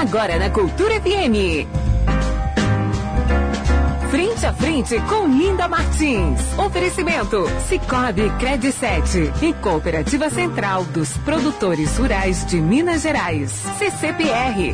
agora na Cultura FM. Frente a frente com Linda Martins. Oferecimento Sicoob Credicete e Cooperativa Central dos Produtores Rurais de Minas Gerais. CCPR.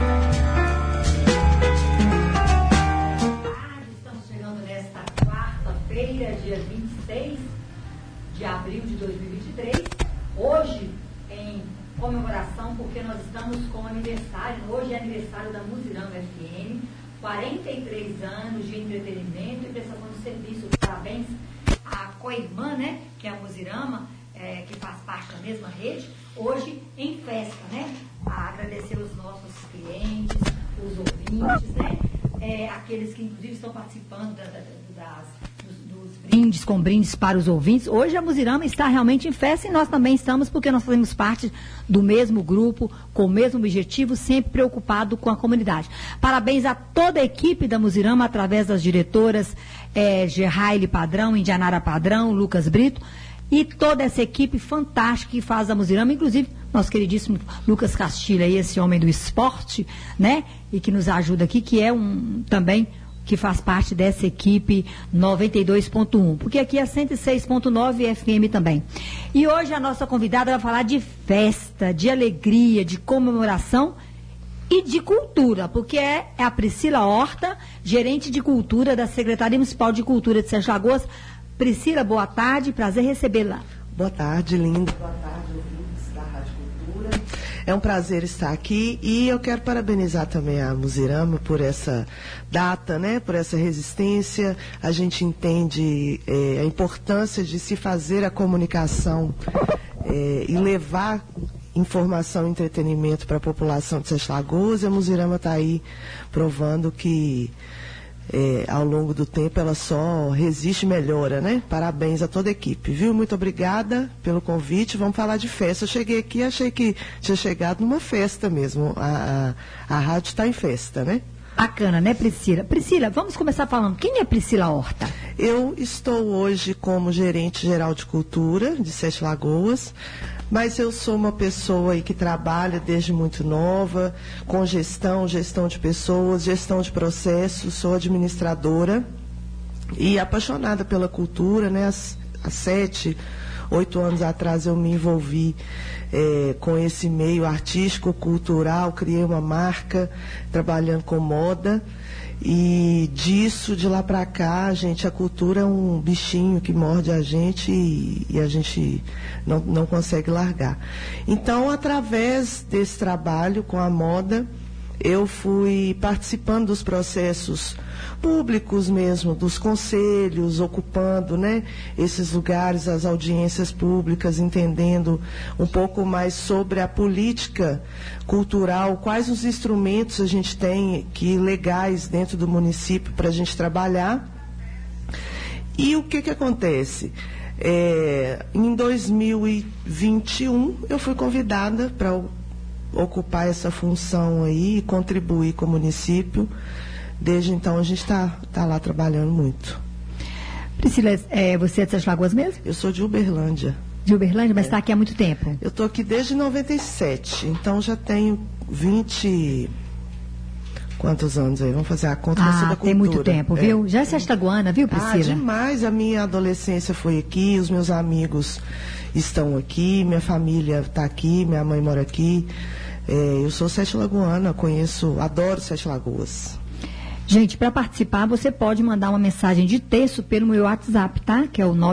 Estamos chegando nesta quarta-feira, dia 26 de abril de 2023. Hoje, em comemoração, porque nós estamos com aniversário. Hoje é aniversário da Muzirama FM. 43 anos de entretenimento e prestação de serviço. Parabéns à co-irmã, né, que é a Muzirama, que faz parte da mesma rede, hoje em festa, né? A agradecer os nossos clientes, os ouvintes, né? Aqueles que inclusive estão participando dos brindes, com brindes para os ouvintes. Hoje a Muzirama está realmente em festa e nós também estamos, porque nós fazemos parte do mesmo grupo, com o mesmo objetivo, sempre preocupado com a comunidade. Parabéns a toda a equipe da Muzirama, através das diretoras Gerraile Padrão, Indianara Padrão, Lucas Brito, e toda essa equipe fantástica que faz a Muzirama, inclusive nosso queridíssimo Lucas Castilho, esse homem do esporte, né? E que nos ajuda aqui, que é também que faz parte dessa equipe 92.1, porque aqui é 106.9 FM também. E hoje a nossa convidada vai falar de festa, de alegria, de comemoração e de cultura, porque é a Priscila Horta, gerente de cultura da Secretaria Municipal de Cultura de Sete Lagoas. Priscila, boa tarde, prazer recebê-la. Boa tarde, Linda. Boa tarde, ouvintes da Rádio Cultura. É um prazer estar aqui e eu quero parabenizar também a Muzirama por essa data, né, por essa resistência. A gente entende a importância de se fazer a comunicação e levar informação e entretenimento para a população de Sete Lagoas, e a Muzirama está aí provando que ao longo do tempo ela só resiste e melhora, né? Parabéns a toda a equipe, viu? Muito obrigada pelo convite. Vamos falar de festa. Eu cheguei aqui e achei que tinha chegado numa festa mesmo. A rádio está em festa, né? Bacana, né, Priscila? Priscila, vamos começar falando. Quem é Priscila Horta? Eu estou hoje como gerente geral de cultura de Sete Lagoas, mas eu sou uma pessoa aí que trabalha desde muito nova, com gestão de pessoas, gestão de processos, sou administradora e apaixonada pela cultura, né? Há 7, 8 anos atrás eu me envolvi com esse meio artístico, cultural, criei uma marca trabalhando com moda. E de lá para cá, gente, a cultura é um bichinho que morde a gente e a gente não consegue largar. Então, através desse trabalho com a moda, eu fui participando dos processos públicos mesmo, dos conselhos, ocupando, né, esses lugares, as audiências públicas, entendendo um pouco mais sobre a política cultural, quais os instrumentos a gente tem legais dentro do município para a gente trabalhar. E o que acontece? Em 2021, eu fui convidada para ocupar essa função aí e contribuir com o município. Desde então a gente está lá trabalhando muito. Priscila, você é de Sete Lagoas mesmo? Eu sou de Uberlândia. De Uberlândia, mas está aqui há muito tempo? Eu estou aqui desde 97, então já tenho 20... Quantos anos aí? Vamos fazer a conta da cultura. Tem muito tempo, viu? Já é sextaguana, viu, Priscila? Demais. A minha adolescência foi aqui, os meus amigos estão aqui, minha família está aqui, minha mãe mora aqui. Eu sou sete lagoana, adoro Sete Lagoas. Gente, para participar, você pode mandar uma mensagem de texto pelo meu WhatsApp, tá? Que é o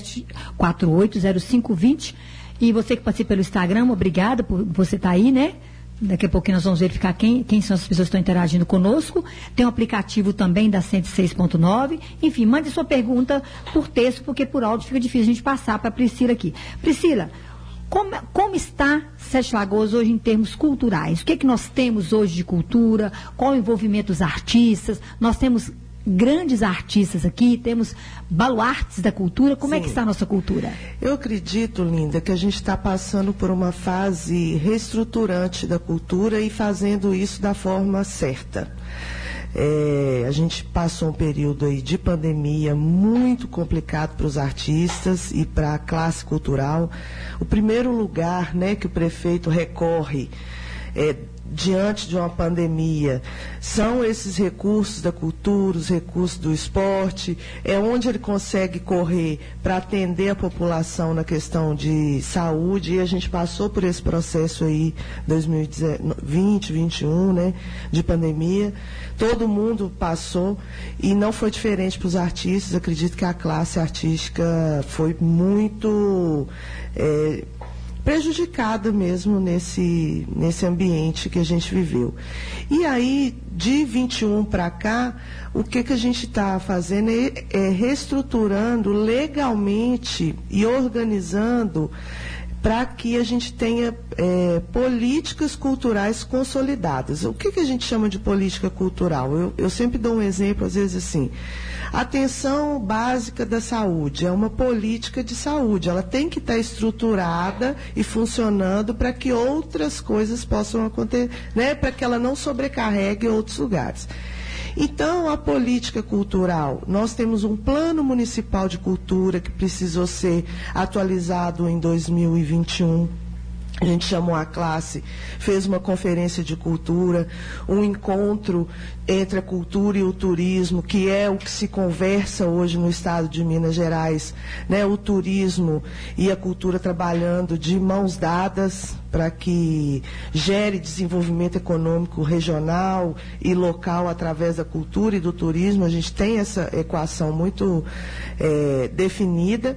97480520. E você que participa pelo Instagram, obrigada por você estar aí, né? Daqui a pouquinho nós vamos verificar quem são as pessoas que estão interagindo conosco. Tem um aplicativo também da 106.9. Enfim, mande sua pergunta por texto, porque por áudio fica difícil a gente passar para a Priscila aqui. Priscila, como está Sete Lagoas hoje em termos culturais? O que nós temos hoje de cultura? Qual o envolvimento dos artistas? Nós temos grandes artistas aqui, temos baluartes da cultura. Como é que está a nossa cultura? Eu acredito, Linda, que a gente está passando por uma fase reestruturante da cultura e fazendo isso da forma certa. A gente passou um período aí de pandemia muito complicado para os artistas e para a classe cultural. O primeiro lugar, né, que o prefeito recorre diante de uma pandemia, são esses recursos da cultura, os recursos do esporte, é onde ele consegue correr para atender a população na questão de saúde, e a gente passou por esse processo aí, 2020, 2021, né, de pandemia, todo mundo passou, e não foi diferente para os artistas. Acredito que a classe artística foi muito prejudicada mesmo nesse ambiente que a gente viveu. E aí, de 21 para cá, o que a gente está fazendo é reestruturando legalmente e organizando para que a gente tenha políticas culturais consolidadas. O que a gente chama de política cultural? Eu sempre dou um exemplo, às vezes assim, atenção básica da saúde, é uma política de saúde, ela tem que estar estruturada e funcionando para que outras coisas possam acontecer, né, para que ela não sobrecarregue outros lugares. Então, a política cultural, nós temos um plano municipal de cultura que precisou ser atualizado em 2021. A gente chamou a classe, fez uma conferência de cultura, um encontro entre a cultura e o turismo, que é o que se conversa hoje no estado de Minas Gerais, né? O turismo e a cultura trabalhando de mãos dadas para que gere desenvolvimento econômico regional e local através da cultura e do turismo. A gente tem essa equação muito definida.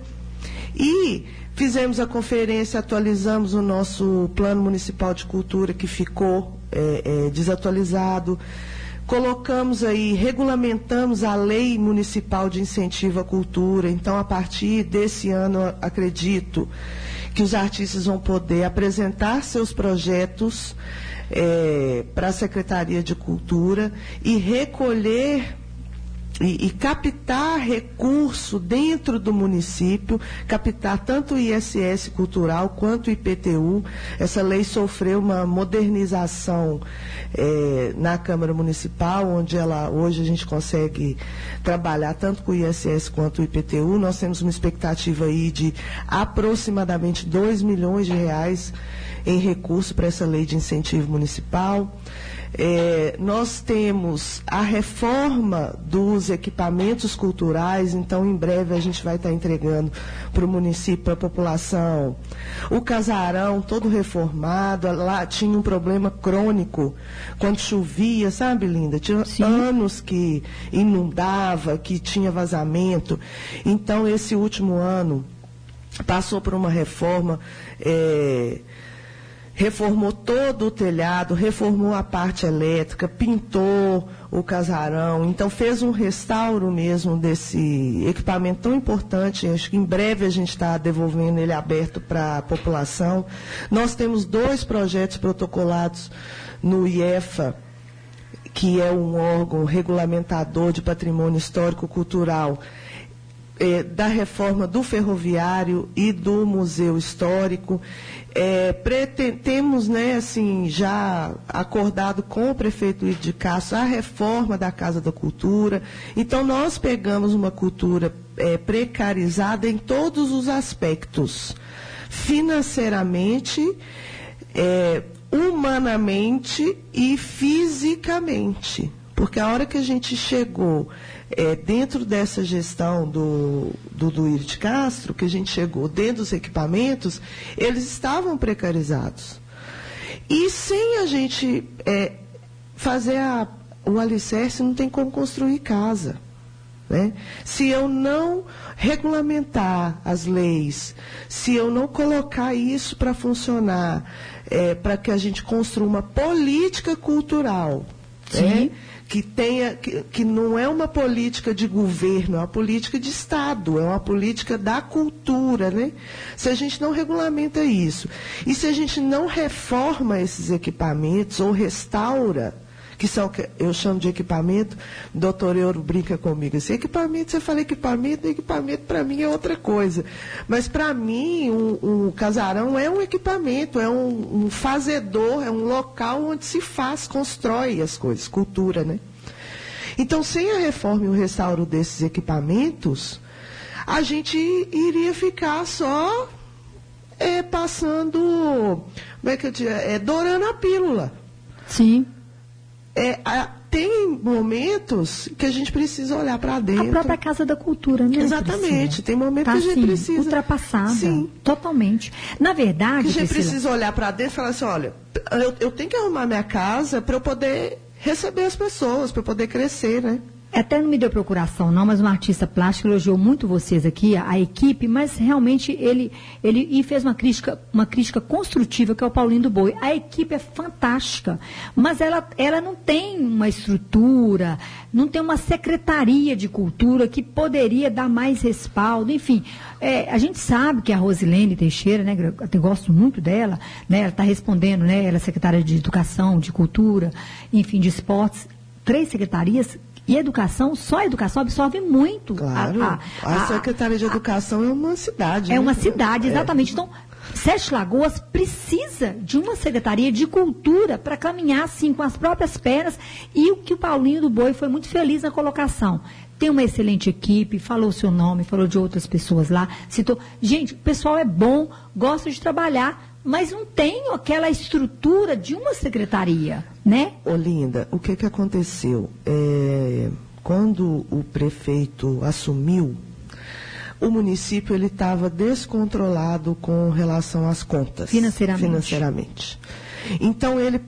E fizemos a conferência, atualizamos o nosso plano municipal de cultura, que ficou desatualizado. Colocamos aí, regulamentamos a lei municipal de incentivo à cultura. Então, a partir desse ano, acredito que os artistas vão poder apresentar seus projetos para a Secretaria de Cultura e recolher e captar recurso dentro do município, captar tanto o ISS cultural quanto o IPTU. Essa lei sofreu uma modernização na Câmara Municipal, onde hoje a gente consegue trabalhar tanto com o ISS quanto o IPTU. Nós temos uma expectativa aí de aproximadamente R$2 milhões em recurso para essa lei de incentivo municipal. Nós temos a reforma dos equipamentos culturais, então em breve a gente vai estar entregando para o município, para a população, o casarão todo reformado. Lá tinha um problema crônico quando chovia, sabe, Linda? Tinha anos que inundava, que tinha vazamento. Então esse último ano passou por uma reforma, reformou todo o telhado, reformou a parte elétrica, pintou o casarão, então fez um restauro mesmo desse equipamento tão importante. Acho que em breve a gente está devolvendo ele aberto para a população. Nós temos 2 projetos protocolados no IEFA, que é um órgão regulamentador de patrimônio histórico-cultural, da reforma do ferroviário e do museu histórico. Temos, né, assim, já acordado com o prefeito Ido de Castro a reforma da Casa da Cultura. Então, nós pegamos uma cultura precarizada em todos os aspectos, financeiramente, humanamente e fisicamente. Porque a hora que a gente chegou dentro dessa gestão do Ido de Castro, que a gente chegou dentro dos equipamentos, eles estavam precarizados. E sem a gente fazer o alicerce, não tem como construir casa, né? Se eu não regulamentar as leis, se eu não colocar isso para funcionar, para que a gente construa uma política cultural, que não é uma política de governo, é uma política de Estado, é uma política da cultura, né? Se a gente não regulamenta isso, e se a gente não reforma esses equipamentos ou restaura, que são, eu chamo de equipamento, o doutor Euro brinca comigo, assim, equipamento, você fala equipamento para mim é outra coisa. Mas para mim, um casarão é um equipamento, é um fazedor, é um local onde se constrói as coisas, cultura, né? Então, sem a reforma e o restauro desses equipamentos, a gente iria ficar só passando, como é que eu digo, dourando a pílula. Sim. Tem momentos que a gente precisa olhar para dentro. A própria Casa da Cultura, né? Exatamente. Priscila? Tem momentos que a gente precisa. Ultrapassada. Sim. Totalmente. Na verdade, que a gente Priscila, precisa olhar para dentro e falar assim, olha, eu tenho que arrumar minha casa para eu poder receber as pessoas, para eu poder crescer, né? Até não me deu procuração, não, mas um artista plástico elogiou muito vocês aqui, a equipe, mas realmente ele fez uma crítica construtiva, que é o Paulinho do Boi. A equipe é fantástica, mas ela não tem uma estrutura, não tem uma secretaria de cultura que poderia dar mais respaldo, enfim. A gente sabe que a Rosilene Teixeira, né, eu até gosto muito dela, né, ela está respondendo, né, ela é secretária de Educação, de Cultura, enfim, de Esportes, 3 secretarias. E só a educação absorve muito. Claro. A Secretaria de Educação é uma cidade. É uma cidade, exatamente. Então, Sete Lagoas precisa de uma Secretaria de Cultura para caminhar, assim, com as próprias pernas. E o que o Paulinho do Boi foi muito feliz na colocação. Tem uma excelente equipe, falou o seu nome, falou de outras pessoas lá, citou. Gente, o pessoal é bom, gosta de trabalhar, mas não tem aquela estrutura de uma secretaria, né? Olinda, o que aconteceu? Quando o prefeito assumiu, o município estava descontrolado com relação às contas. Financeiramente. Então, ele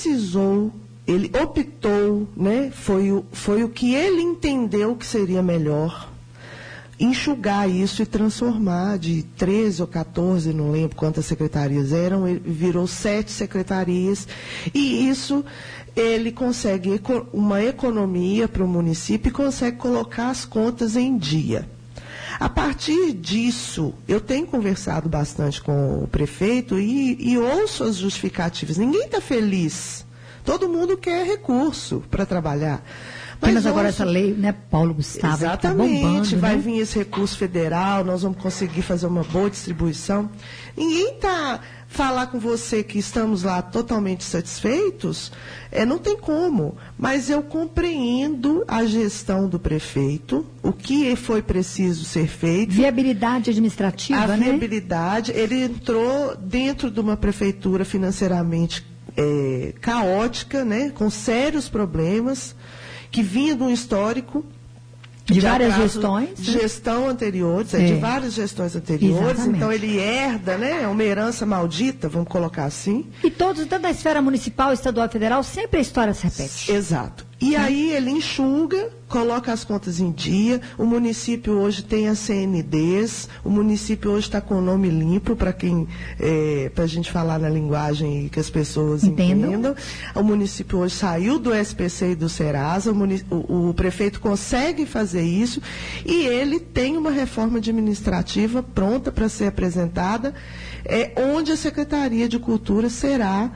optou, né? Foi o que ele entendeu que seria melhor, enxugar isso e transformar de 13 ou 14, não lembro quantas secretarias eram, virou 7 secretarias, e isso ele consegue uma economia para o município e consegue colocar as contas em dia. A partir disso, eu tenho conversado bastante com o prefeito e ouço as justificativas. Ninguém está feliz, todo mundo quer recurso para trabalhar. Mas agora essa lei, né, Paulo Gustavo? Exatamente, tá bombando, vai né? vir esse recurso federal, nós vamos conseguir fazer uma boa distribuição. Ninguém está falar com você que estamos lá totalmente satisfeitos, não tem como. Mas eu compreendo a gestão do prefeito, o que foi preciso ser feito. Viabilidade administrativa, né? A viabilidade, ele entrou dentro de uma prefeitura financeiramente caótica, né, com sérios problemas, que vinha de um histórico de várias gestões, de gestão anteriores, de várias gestões anteriores. Exatamente. Então ele herda, né, uma herança maldita, vamos colocar assim. E todos, tanto da esfera municipal, estadual e federal, sempre a história se repete. Exato. E aí ele enxuga, coloca as contas em dia. O município hoje tem as CNDs, o município hoje está com o nome limpo, para a gente falar na linguagem que as pessoas entendam. O município hoje saiu do SPC e do Serasa, o prefeito consegue fazer isso, e ele tem uma reforma administrativa pronta para ser apresentada, onde a Secretaria de Cultura será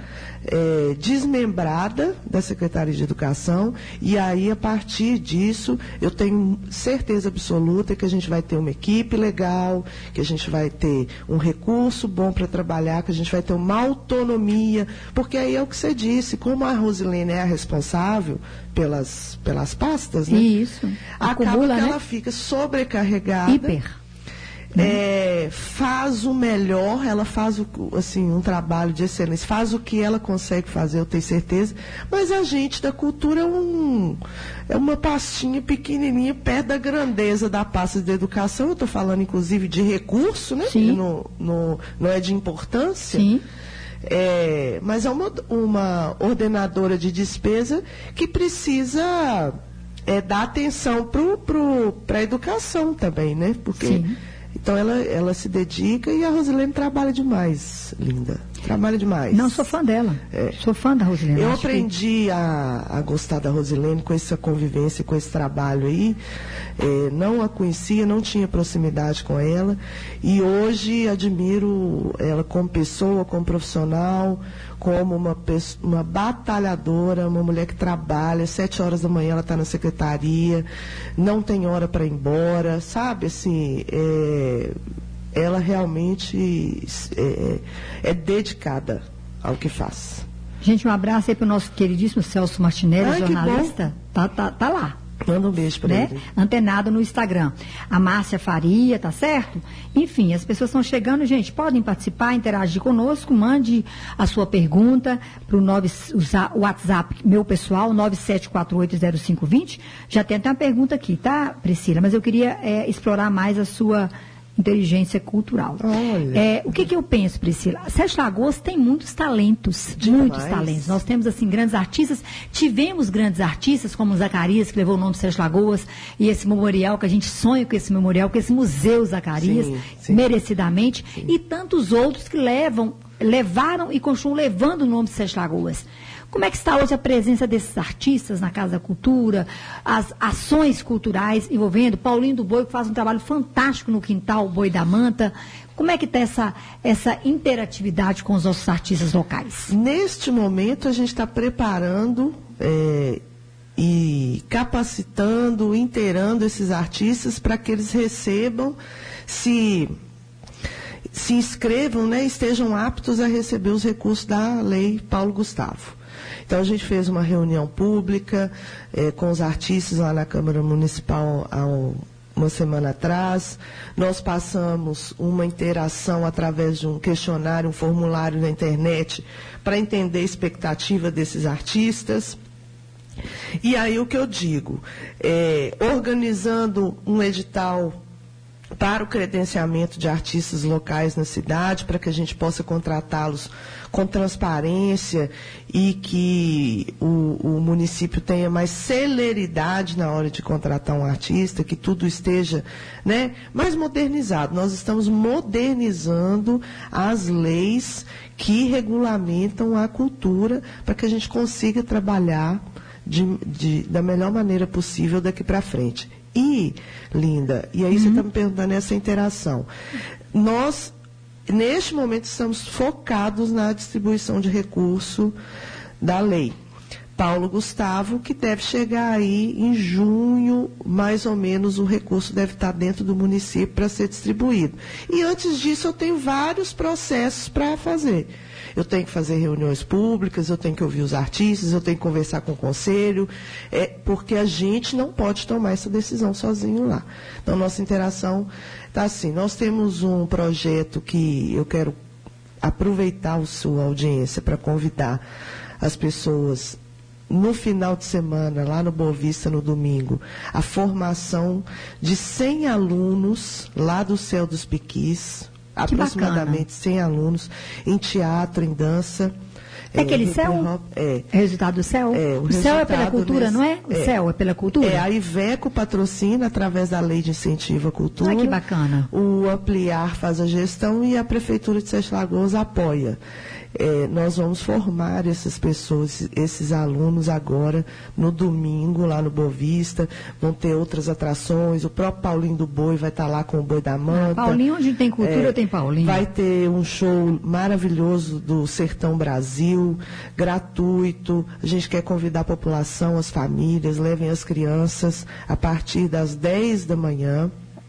desmembrada da Secretaria de Educação, e aí, a partir disso, eu tenho certeza absoluta que a gente vai ter uma equipe legal, que a gente vai ter um recurso bom para trabalhar, que a gente vai ter uma autonomia, porque aí é o que você disse, como a Rosilene é a responsável pelas pastas, né? Isso. Acaba que ela fica sobrecarregada. Faz o melhor, ela faz um trabalho de excelência, faz o que ela consegue fazer, eu tenho certeza, mas a gente da cultura é uma pastinha pequenininha perto da grandeza da pasta de educação. Eu estou falando inclusive de recurso, né? Sim. Não é de importância. Sim. Mas é uma ordenadora de despesa que precisa dar atenção para a educação também, né? Porque Sim. Então ela se dedica, e a Rosilene trabalha demais, linda. Trabalha demais. Não, sou fã dela. Sou fã da Rosilene. Eu aprendi a gostar da Rosilene com essa convivência, com esse trabalho aí. Não a conhecia, não tinha proximidade com ela. E hoje admiro ela como pessoa, como profissional, como uma batalhadora, uma mulher que trabalha, 7 horas da manhã ela está na secretaria, não tem hora para ir embora, sabe, assim, ela realmente é dedicada ao que faz. Gente, um abraço aí para o nosso queridíssimo Celso Martinelli, jornalista. Tá lá. Manda um beijo para ele. Antenado no Instagram. A Márcia Faria, tá certo? Enfim, as pessoas estão chegando, gente, podem participar, interagir conosco, mande a sua pergunta para o WhatsApp meu pessoal, 97480520. Já tem até uma pergunta aqui, tá, Priscila? Mas eu queria explorar mais a sua inteligência cultural. O que eu penso, Priscila? Sete Lagoas tem muitos talentos, muitos talentos. Nós temos, assim, grandes artistas, tivemos grandes artistas, como o Zacarias, que levou o nome de Sete Lagoas, e esse memorial, que a gente sonha com esse memorial, com esse museu Zacarias, merecidamente, e tantos outros que levaram e continuam levando o nome de Sete Lagoas. Como é que está hoje a presença desses artistas na Casa da Cultura, as ações culturais envolvendo Paulinho do Boi, que faz um trabalho fantástico no Quintal Boi da Manta? Como é que está essa interatividade com os nossos artistas locais? Neste momento, a gente está preparando e capacitando, inteirando esses artistas para que eles recebam, se inscrevam, né, estejam aptos a receber os recursos da Lei Paulo Gustavo. Então, a gente fez uma reunião pública com os artistas lá na Câmara Municipal há uma semana atrás. Nós passamos uma interação através de um questionário, um formulário na internet, para entender a expectativa desses artistas. E aí o que eu digo, organizando um edital para o credenciamento de artistas locais na cidade, para que a gente possa contratá-los com transparência e que o município tenha mais celeridade na hora de contratar um artista, que tudo esteja, né, mais modernizado. Nós estamos modernizando as leis que regulamentam a cultura para que a gente consiga trabalhar da melhor maneira possível daqui para frente. E, Linda, e aí você está me perguntando essa interação. Nós, neste momento, estamos focados na distribuição de recurso da lei Paulo Gustavo, que deve chegar aí em junho, mais ou menos, o recurso deve estar dentro do município para ser distribuído. E antes disso, eu tenho vários processos para fazer. Eu tenho que fazer reuniões públicas, eu tenho que ouvir os artistas, eu tenho que conversar com o conselho, porque a gente não pode tomar essa decisão sozinho lá. Então, nossa interação está assim. Nós temos um projeto que eu quero aproveitar a sua audiência para convidar as pessoas no final de semana, lá no Boa Vista, no domingo, a formação de 100 alunos lá do Céu dos Piquis, aproximadamente 100 alunos, em teatro, em dança. Aquele céu? É resultado do céu? O céu é pela cultura, não é? O céu é pela cultura? A Iveco patrocina através da Lei de Incentivo à Cultura. Ah, que bacana. O Ampliar faz a gestão e a Prefeitura de Sete Lagoas apoia. Nós vamos formar essas pessoas, esses alunos agora, no domingo, lá no Boa Vista. Vão ter outras atrações. O próprio Paulinho do Boi vai estar lá com o Boi da Manta. Paulinho, onde tem cultura, tem Paulinho. Vai ter um show maravilhoso do Sertão Brasil, gratuito. A gente quer convidar a população, as famílias, levem as crianças a partir das 10 da manhã.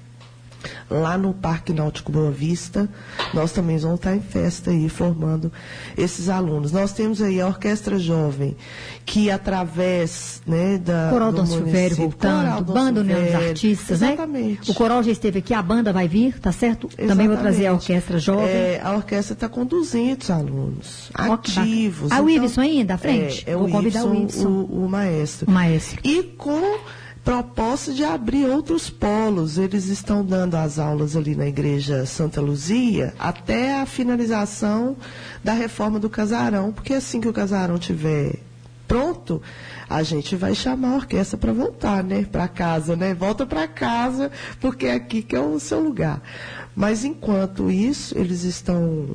Lá no Parque Náutico Boa Vista, nós também vamos estar em festa aí, formando esses alunos. Nós temos aí a Orquestra Jovem, que através, né, Coral do Nosso Velho voltando, Banda União dos Artistas, exatamente, né? O coral já esteve aqui, a banda vai vir, tá certo? Exatamente. Também vou trazer a Orquestra Jovem. A orquestra está com 200 alunos ativos. O Iveson ainda à frente? Vou convidar o Iveson, o maestro. O maestro. E com proposta de abrir outros polos. Eles estão dando as aulas ali na Igreja Santa Luzia até a finalização da reforma do casarão, porque assim que o casarão estiver pronto, a gente vai chamar a orquestra para voltar, né, para casa, né? Volta para casa, porque é aqui que é o seu lugar. Mas enquanto isso, eles estão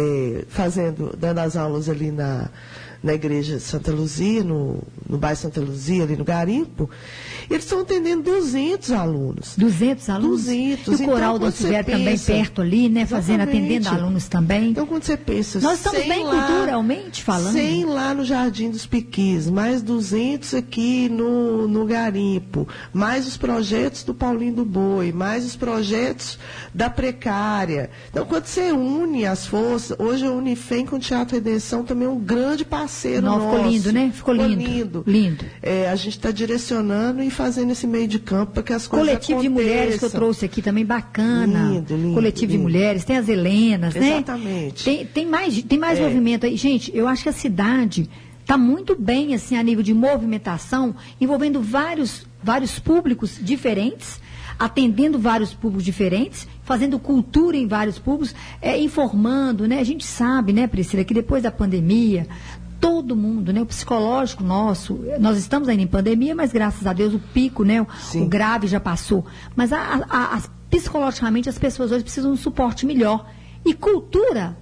dando as aulas ali na Igreja Santa Luzia, no bairro Santa Luzia, ali no Garimpo, eles estão atendendo 200 alunos. 200 alunos? 200. E o Coral do Nosso Velho também perto ali, né? Fazendo, atendendo alunos também. Então, quando você pensa... Nós estamos bem culturalmente falando. 100 lá no Jardim dos Piquis, mais 200 aqui no Garimpo, mais os projetos do Paulinho do Boi, mais os projetos da Precária. Então, quando você une as forças, hoje a Unifem com o Teatro Redenção também é um grande parceiro parceiro Não, nosso. ficou lindo, né? Ficou lindo. Lindo. A gente está direcionando e fazendo esse meio de campo para que as coisas Coletivo aconteçam. de mulheres que eu trouxe aqui também, bacana. Lindo, Coletivo de mulheres, tem as Helenas, né? Exatamente. Tem mais movimento aí. Gente, eu acho que a cidade está muito bem, assim, a nível de movimentação, envolvendo vários públicos diferentes, atendendo vários públicos diferentes, fazendo cultura em vários públicos, informando, né? A gente sabe, né, Priscila, que depois da pandemia, todo mundo, né? O psicológico nosso, nós estamos ainda em pandemia, mas graças a Deus o pico, né? O grave já passou. Mas psicologicamente as pessoas hoje precisam de um suporte melhor. E cultura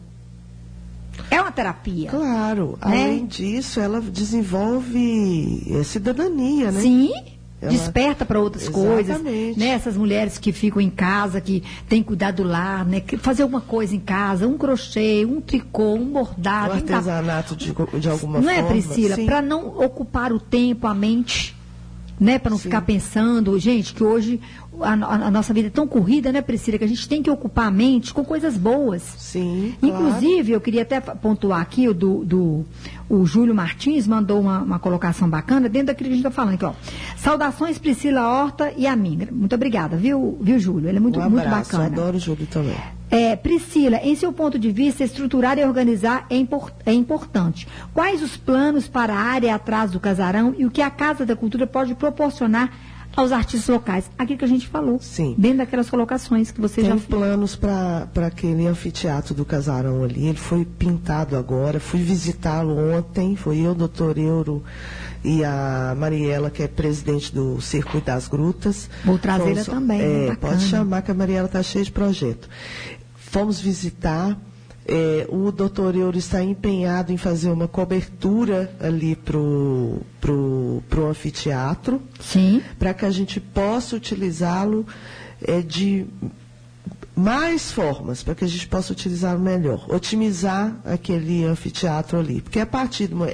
é uma terapia. Claro. Né? Além disso, ela desenvolve cidadania, né? Sim. Desperta para outras coisas, Exatamente. né? Essas mulheres que ficam em casa, que têm que cuidar do lar, né? Fazer alguma coisa em casa, um crochê, um tricô, um bordado. Um artesanato de alguma forma. Não é, Priscila? Sim. Para não ocupar o tempo, a mente, né? Para não ficar pensando, gente, que hoje a nossa vida é tão corrida, né, Priscila, que a gente tem que ocupar a mente com coisas boas. Sim, Inclusive, eu queria até pontuar aqui, o Júlio Martins mandou uma colocação bacana dentro daquilo que a gente está falando aqui, ó. Saudações, Priscila Horta e a mim. Muito obrigada, viu, Júlio? Ele é muito bacana. Adoro o Júlio também. Priscila, em seu ponto de vista, estruturar e organizar é importante. Quais os planos para a área atrás do casarão e o que a Casa da Cultura pode proporcionar aos artistas locais? Aquilo que a gente falou. Sim. Dentro daquelas colocações que você já fez. Tem planos para aquele anfiteatro do casarão ali. Ele foi pintado agora. Fui visitá-lo ontem. Foi eu, doutor Euro e a Mariela, que é presidente do Circuito das Grutas. Vou trazê-la também. Pode chamar, que a Mariela está cheia de projeto. Fomos visitar. O doutor Euro está empenhado em fazer uma cobertura ali pro anfiteatro. Sim. Para que a gente possa utilizá-lo de mais formas, para que a gente possa utilizá-lo melhor. Otimizar aquele anfiteatro ali. Porque a partir do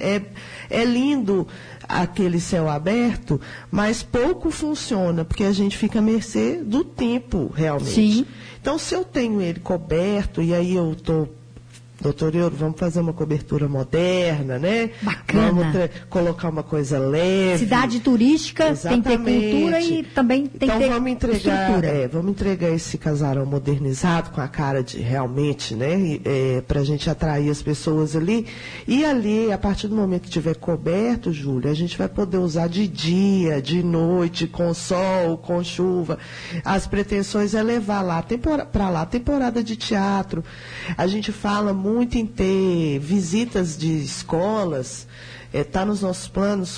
é lindo aquele céu aberto, mas pouco funciona, porque a gente fica à mercê do tempo, realmente. Sim. Então, se eu tenho ele coberto, e aí eu estou... Doutor Euro, vamos fazer uma cobertura moderna, né? Bacana. Vamos colocar uma coisa leve. Cidade turística, Exatamente. Tem que ter cultura e também tem que ter estrutura. Vamos entregar esse casarão modernizado com a cara de realmente, né? Para a gente atrair as pessoas ali. E ali, a partir do momento que tiver coberto, Júlia, a gente vai poder usar de dia, de noite, com sol, com chuva. As pretensões é levar lá para lá temporada de teatro. A gente fala muito em ter visitas de escolas, está nos nossos planos,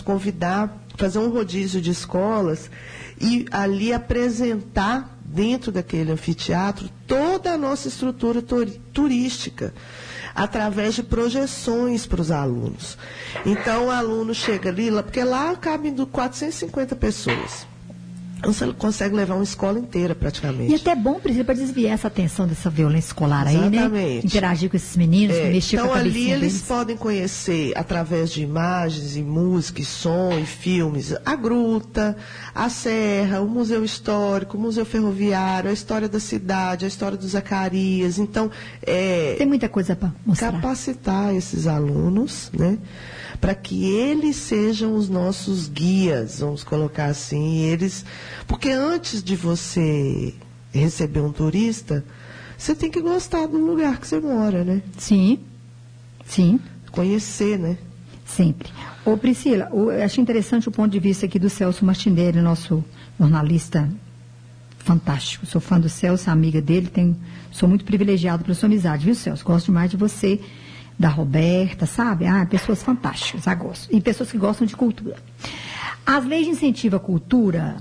fazer um rodízio de escolas e ali apresentar dentro daquele anfiteatro toda a nossa estrutura turística, através de projeções para os alunos. Então o aluno chega ali, porque lá cabem 450 pessoas. Você consegue levar uma escola inteira, praticamente. E até bom, Priscila, para desviar essa atenção dessa violência escolar. Exatamente. Aí, né? Interagir com esses meninos, mexer com a cabecinha Então, ali deles. eles podem conhecer, através de imagens, e música, e som, e filmes, a Gruta, a Serra, o Museu Histórico, o Museu Ferroviário, a história da cidade, a história do Zacarias. Então, tem muita coisa para mostrar. Capacitar esses alunos, né? Para que eles sejam os nossos guias, vamos colocar assim, porque antes de você receber um turista, você tem que gostar do lugar que você mora, né? Sim, sim. Conhecer, né? Sempre. Ô Priscila, eu achei interessante o ponto de vista aqui do Celso Martinelli, nosso jornalista fantástico. Sou fã do Celso, amiga dele, sou muito privilegiado pela sua amizade, viu, Celso? Gosto demais de você, da Roberta, sabe? Pessoas fantásticas, gosto. E pessoas que gostam de cultura. As leis de incentivo à cultura,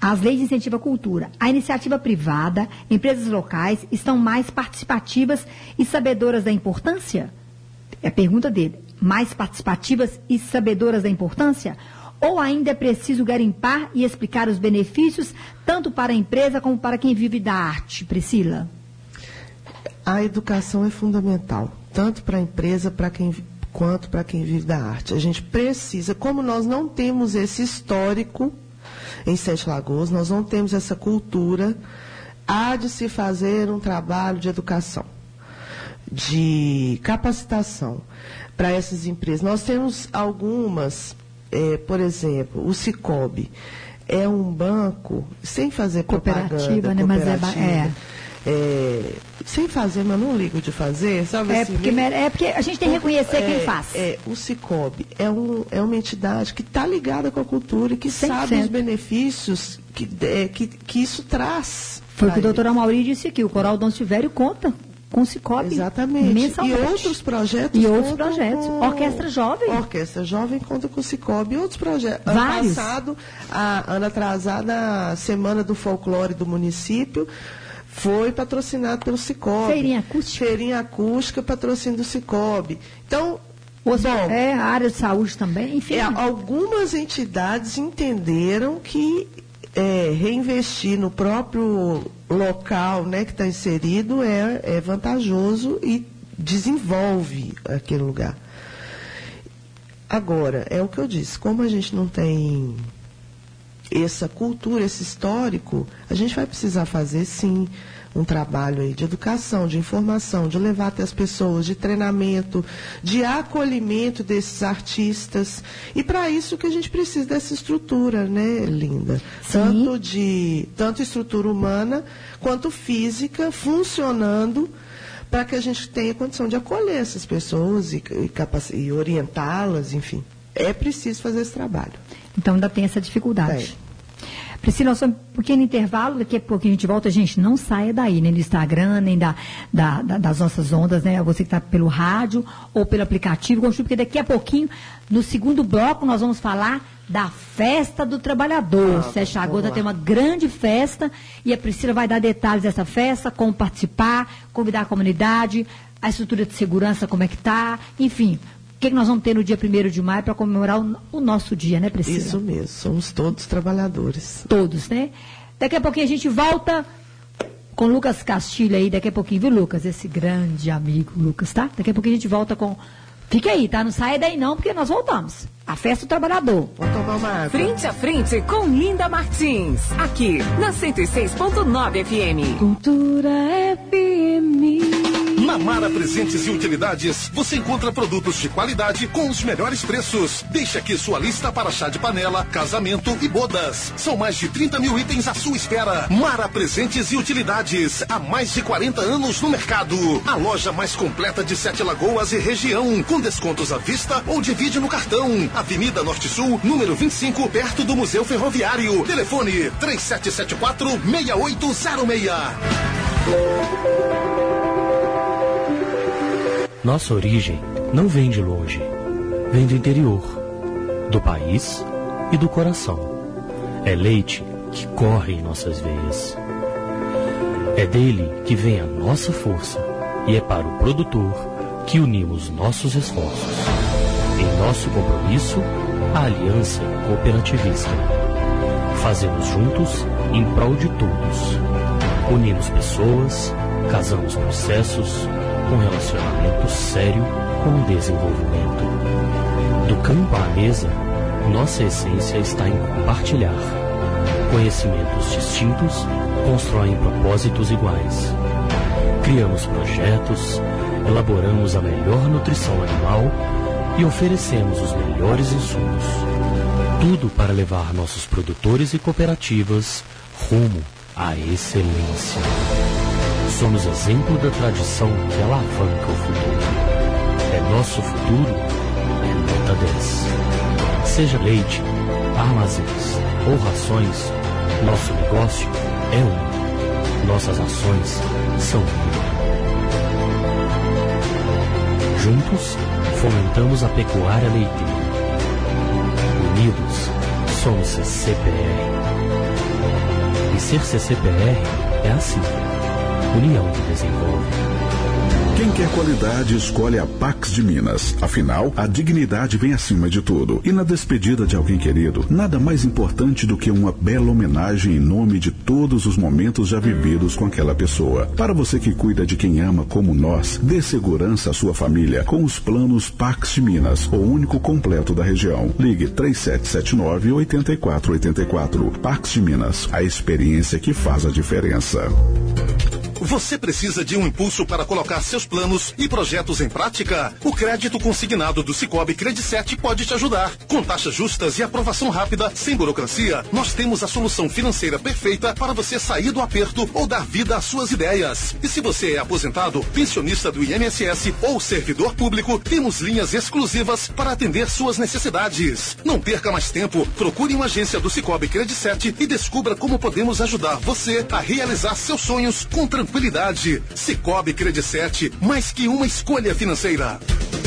a iniciativa privada, empresas locais estão mais participativas e sabedoras da importância? É a pergunta dele. Mais participativas e sabedoras da importância? Ou ainda é preciso garimpar e explicar os benefícios, tanto para a empresa como para quem vive da arte, Priscila? A educação é fundamental, tanto para a empresa quanto para quem vive da arte. A gente precisa, como nós não temos esse histórico em Sete Lagoas, nós não temos essa cultura, há de se fazer um trabalho de educação. de capacitação para essas empresas. Nós temos algumas, por exemplo, o Sicob é um banco, sem fazer propaganda, né? Cooperativa, sem fazer, mas não ligo de fazer, sabe assim, porque a gente tem que reconhecer quem faz. O Sicob é uma entidade que está ligada com a cultura e que 100%. Sabe os benefícios que isso traz. Foi o que o doutor Amauri disse aqui, o Coral Dom Silvério conta com o Sicob. Exatamente. Mensalmente. E outros projetos. Orquestra Jovem. Orquestra Jovem conta com o Sicob e outros projetos. Vários. Ano atrasada, a Semana do Folclore do município foi patrocinado pelo Sicob. Feirinha acústica, patrocínio do Sicob. Então, a área de saúde também, enfim. Algumas entidades entenderam que reinvestir no próprio local, né, que está inserido é vantajoso e desenvolve aquele lugar. Agora, é o que eu disse, como a gente não tem essa cultura, esse histórico, a gente vai precisar fazer, sim, um trabalho aí de educação, de informação, de levar até as pessoas, de treinamento, de acolhimento desses artistas. E para isso que a gente precisa dessa estrutura, né, Linda? Tanto estrutura humana quanto física funcionando para que a gente tenha condição de acolher essas pessoas e orientá-las, enfim. É preciso fazer esse trabalho. Então ainda tem essa dificuldade. Priscila, nós somos um pequeno intervalo, daqui a pouquinho a gente volta. Gente, não saia daí, nem do Instagram, nem das nossas ondas, né? Você que está pelo rádio ou pelo aplicativo, porque daqui a pouquinho, no segundo bloco, nós vamos falar da Festa do Trabalhador. Sete Lagoas tem uma grande festa e a Priscila vai dar detalhes dessa festa, como participar, convidar a comunidade, a estrutura de segurança, como é que está, enfim. O que nós vamos ter no dia 1º de maio para comemorar o nosso dia, né, Priscila? Isso mesmo, somos todos trabalhadores. Todos, né? Daqui a pouquinho a gente volta com Lucas Castilho aí, daqui a pouquinho, viu, Lucas? Esse grande amigo, Lucas, tá? Daqui a pouquinho a gente volta com... Fique aí, tá? Não saia daí não, porque nós voltamos. A Festa do Trabalhador. Vamos tomar uma água. Frente a frente com Linda Martins, aqui na 106.9 FM. Cultura FM. Na Mara Presentes e Utilidades, você encontra produtos de qualidade com os melhores preços. Deixe aqui sua lista para chá de panela, casamento e bodas. São mais de 30 mil itens à sua espera. Mara Presentes e Utilidades, há mais de 40 anos no mercado. A loja mais completa de Sete Lagoas e região, com descontos à vista ou divide no cartão. Avenida Norte Sul, número 25, perto do Museu Ferroviário. Telefone 3774-6806. Nossa origem não vem de longe, vem do interior, do país e do coração. É leite que corre em nossas veias. É dele que vem a nossa força e é para o produtor que unimos nossos esforços. Em nosso compromisso, a aliança cooperativista. Fazemos juntos em prol de todos. Unimos pessoas, casamos processos, um relacionamento sério com desenvolvimento. Do campo à mesa, nossa essência está em compartilhar. Conhecimentos distintos constroem propósitos iguais. Criamos projetos, elaboramos a melhor nutrição animal e oferecemos os melhores insumos. Tudo para levar nossos produtores e cooperativas rumo à excelência. Somos exemplo da tradição que alavanca o futuro. É nosso futuro, é nota 10. Seja leite, armazéns ou rações, nosso negócio é único. Nossas ações são únicas. Juntos, fomentamos a pecuária leiteira. Unidos, somos CCPR. E ser CCPR é assim. União que desenvolve. Quem quer qualidade escolhe a Pax de Minas. Afinal, a dignidade vem acima de tudo. E na despedida de alguém querido, nada mais importante do que uma bela homenagem em nome de todos os momentos já vividos com aquela pessoa. Para você que cuida de quem ama como nós, dê segurança à sua família com os planos Pax de Minas, o único completo da região. Ligue 3779-8484. Pax de Minas, a experiência que faz a diferença. Você precisa de um impulso para colocar seus planos e projetos em prática? O crédito consignado do Sicoob Credicert pode te ajudar. Com taxas justas e aprovação rápida, sem burocracia, nós temos a solução financeira perfeita para você sair do aperto ou dar vida às suas ideias. E se você é aposentado, pensionista do INSS ou servidor público, temos linhas exclusivas para atender suas necessidades. Não perca mais tempo, procure uma agência do Sicoob Credicert e descubra como podemos ajudar você a realizar seus sonhos com tranquilidade. Sicoob Credicert, mais que uma escolha financeira.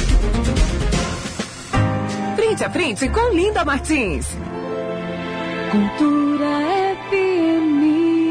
Frente a frente com Linda Martins. Cultura FM.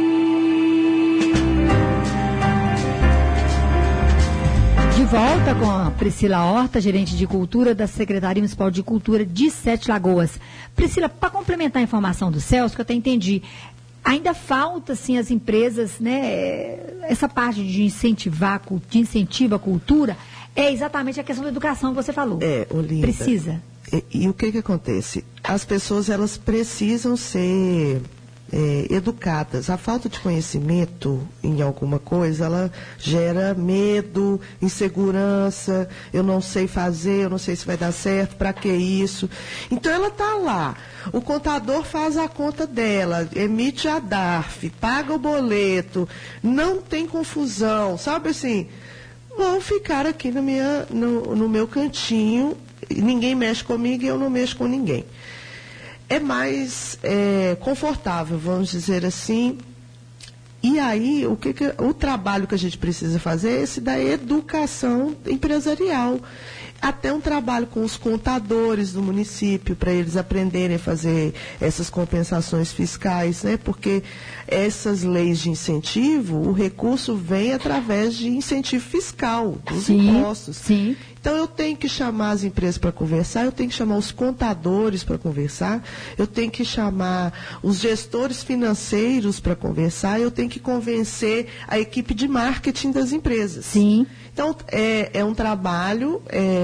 De volta com a Priscila Horta, gerente de cultura da Secretaria Municipal de Cultura de Sete Lagoas. Priscila, para complementar a informação do Celso, que eu até entendi, ainda falta, assim, as empresas, né, essa parte de incentivar, de incentivo à cultura, é exatamente a questão da educação que você falou. Olinda. Precisa. E o que acontece? As pessoas, elas precisam ser educadas. A falta de conhecimento em alguma coisa, ela gera medo, insegurança, eu não sei fazer, eu não sei se vai dar certo, para que isso? Então ela está lá, o contador faz a conta dela, emite a DARF, paga o boleto, não tem confusão, sabe assim, vou ficar aqui no meu cantinho, ninguém mexe comigo e eu não mexo com ninguém. É mais confortável, vamos dizer assim. E aí, o trabalho que a gente precisa fazer é esse da educação empresarial. Até um trabalho com os contadores do município, para eles aprenderem a fazer essas compensações fiscais, né? Porque essas leis de incentivo, o recurso vem através de incentivo fiscal, dos impostos. Sim. Então, eu tenho que chamar as empresas para conversar, eu tenho que chamar os contadores para conversar, eu tenho que chamar os gestores financeiros para conversar, eu tenho que convencer a equipe de marketing das empresas. Sim. Então, é um trabalho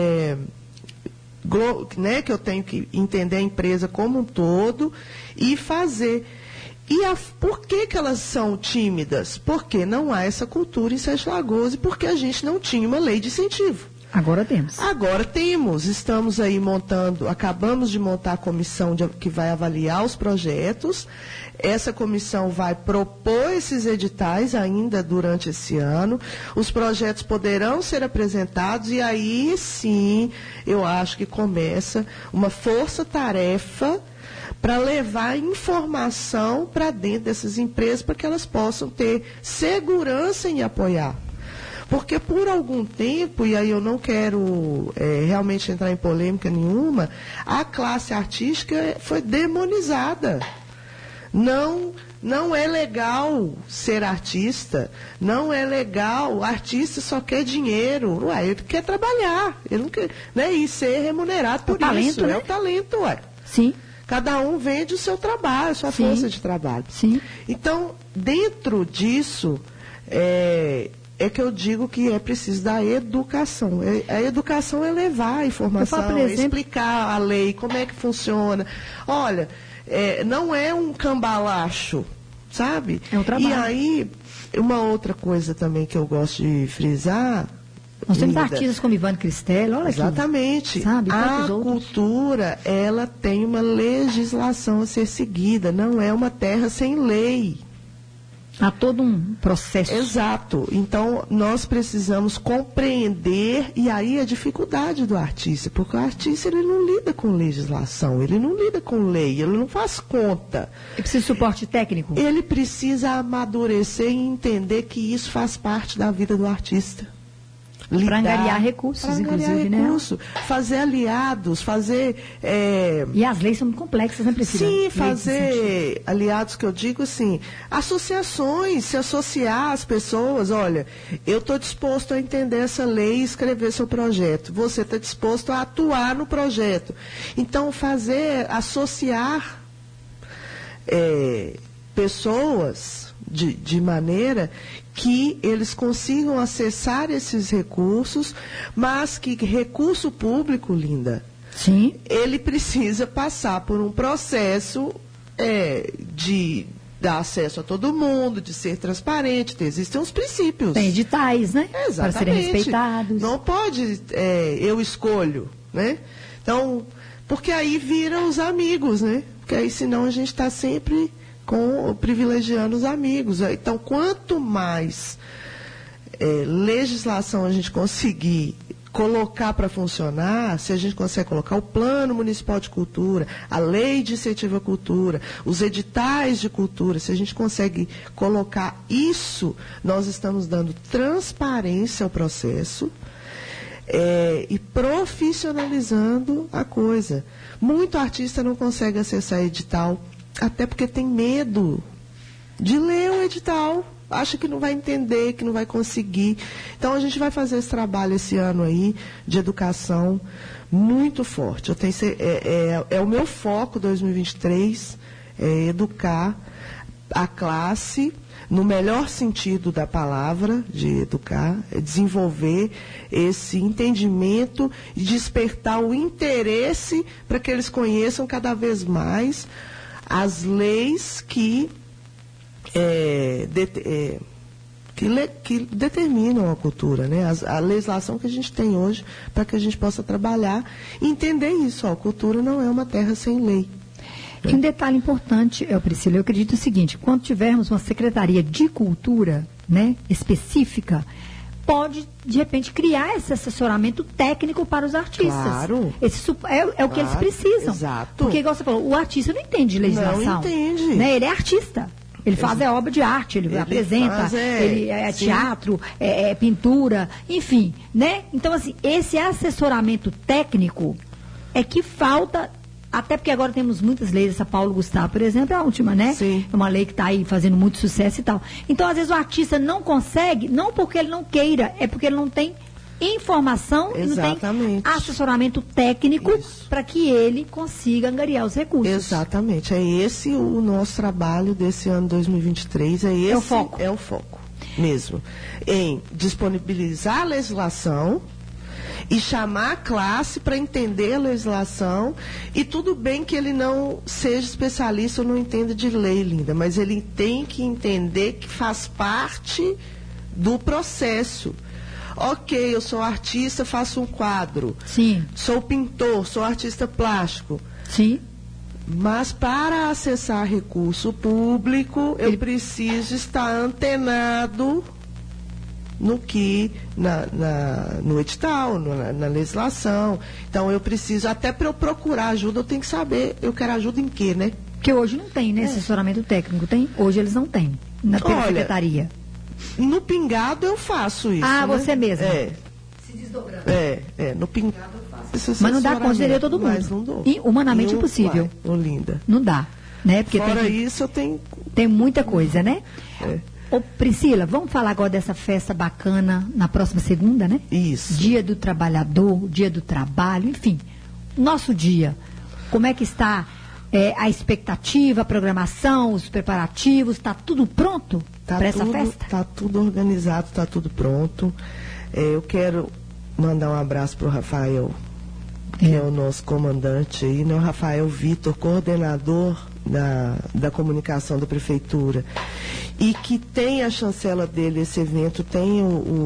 né, que eu tenho que entender a empresa como um todo e fazer. E por que elas são tímidas? Porque não há essa cultura em Sete Lagoas e porque a gente não tinha uma lei de incentivo. Agora temos. Agora temos. Estamos aí acabamos de montar a comissão que vai avaliar os projetos. Essa comissão vai propor esses editais ainda durante esse ano. Os projetos poderão ser apresentados e aí sim, eu acho que começa uma força-tarefa para levar informação para dentro dessas empresas para que elas possam ter segurança em apoiar. Porque por algum tempo, e aí eu não quero realmente entrar em polêmica nenhuma, a classe artística foi demonizada. Não é legal ser artista, não é legal, o artista só quer dinheiro, ele quer trabalhar, ele não quer, né, e ser remunerado por isso, né? É o talento, Sim. Cada um vende o seu trabalho, a sua força de trabalho. Sim. Então, dentro disso, é que eu digo que é preciso da educação. A educação é levar a informação, explicar a lei, como é que funciona. Olha, não é um cambalacho, sabe? É um trabalho. E aí, uma outra coisa também que eu gosto de frisar... Nós temos artistas como Ivane Cristelli, olha aqui. Exatamente. Sabe, a cultura, ela tem uma legislação a ser seguida, não é uma terra sem lei. Há todo um processo. Exato. Então, nós precisamos compreender, e aí a dificuldade do artista, porque o artista ele não lida com legislação, ele não lida com lei, ele não faz conta. Ele precisa de suporte técnico? Ele precisa amadurecer e entender que isso faz parte da vida do artista. Para angariar recursos, inclusive, né? Fazer aliados, fazer... E as leis são muito complexas, né, Priscila? Sim, fazer aliados, que eu digo assim, associações, se associar às pessoas, olha, eu estou disposto a entender essa lei e escrever seu projeto, você está disposto a atuar no projeto. Então, associar pessoas de maneira que eles consigam acessar esses recursos, mas que recurso público, Linda, sim, ele precisa passar por um processo de dar acesso a todo mundo, de ser transparente, existem uns princípios. Tem editais, né? Exatamente. Para serem respeitados. Não pode, eu escolho, né? Então, porque aí viram os amigos, né? Porque aí senão a gente está sempre privilegiando os amigos. Então, quanto mais legislação a gente conseguir colocar para funcionar, se a gente consegue colocar o Plano Municipal de Cultura, a Lei de Incentivo à Cultura, os editais de cultura, se a gente consegue colocar isso, nós estamos dando transparência ao processo e profissionalizando a coisa. Muito artista não consegue acessar edital, até porque tem medo de ler o edital. Acha que não vai entender, que não vai conseguir. Então, a gente vai fazer esse trabalho esse ano aí de educação muito forte. Eu tenho, é o meu foco 2023, educar a classe, no melhor sentido da palavra, de educar, desenvolver esse entendimento e despertar o interesse para que eles conheçam cada vez mais as leis que determinam a cultura, né? A legislação que a gente tem hoje para que a gente possa trabalhar e entender isso. A cultura não é uma terra sem lei. E um detalhe importante, Priscila, eu acredito o seguinte: quando tivermos uma secretaria de cultura, né, específica, pode, de repente, criar esse assessoramento técnico para os artistas. Claro. É o que eles precisam. Exato. Porque, igual você falou, o artista não entende legislação. Não entende. Né? Ele é artista. Ele faz obra de arte, ele apresenta, ele teatro, pintura, enfim, né? Então, assim, esse assessoramento técnico é que falta, até porque agora temos muitas leis, essa Paulo Gustavo, por exemplo, é a última, né? Sim. É uma lei que está aí fazendo muito sucesso e tal. Então, às vezes, o artista não consegue, não porque ele não queira, é porque ele não tem informação e não tem assessoramento técnico para que ele consiga angariar os recursos. Exatamente. É esse o nosso trabalho desse ano 2023. É o foco. É o foco mesmo. Em disponibilizar a legislação e chamar a classe para entender a legislação. E tudo bem que ele não seja especialista ou não entenda de lei, Linda, mas ele tem que entender que faz parte do processo. Ok, eu sou artista, faço um quadro. Sim. Sou pintor, sou artista plástico. Sim. Mas para acessar recurso público, eu preciso estar antenado no edital, na legislação. Então, eu preciso, até para eu procurar ajuda, eu tenho que saber, eu quero ajuda em quê, né? Porque hoje não tem, né? Assessoramento técnico, tem? Hoje eles não têm, pela secretaria. No Pingado eu faço isso. Ah, né? você mesma. Se desdobrando. No Pingado eu faço isso. Mas não dá conta de ler todo mundo. Mas não dou. Humanamente impossível. Linda. Não dá, né? Porque fora isso, eu tenho... Tem muita coisa, né? Ô, Priscila, vamos falar agora dessa festa bacana na próxima segunda, né? Isso. Dia do Trabalhador, Dia do Trabalho, enfim. Nosso dia. Como é que está a expectativa, a programação, os preparativos? Está tudo pronto para essa festa? Está tudo organizado, está tudo pronto. Eu quero mandar um abraço para o Rafael, que é o nosso comandante aí, né? O Rafael Vitor, coordenador da comunicação da prefeitura, e que tem a chancela dele, esse evento tem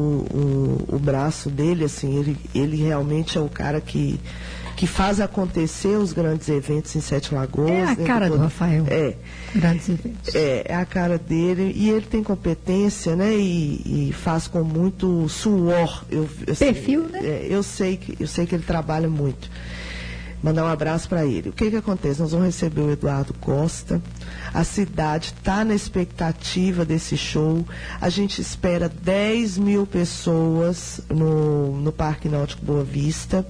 o braço dele, assim, ele realmente é o cara que faz acontecer os grandes eventos em Sete Lagoas. É a cara do Rafael. Grandes eventos. É a cara dele, e ele tem competência, né? E faz com muito suor. Perfil, né? Eu sei que ele trabalha muito. Mandar um abraço para ele. O que acontece? Nós vamos receber o Eduardo Costa. A cidade está na expectativa desse show. A gente espera 10 mil pessoas no Parque Náutico Boa Vista.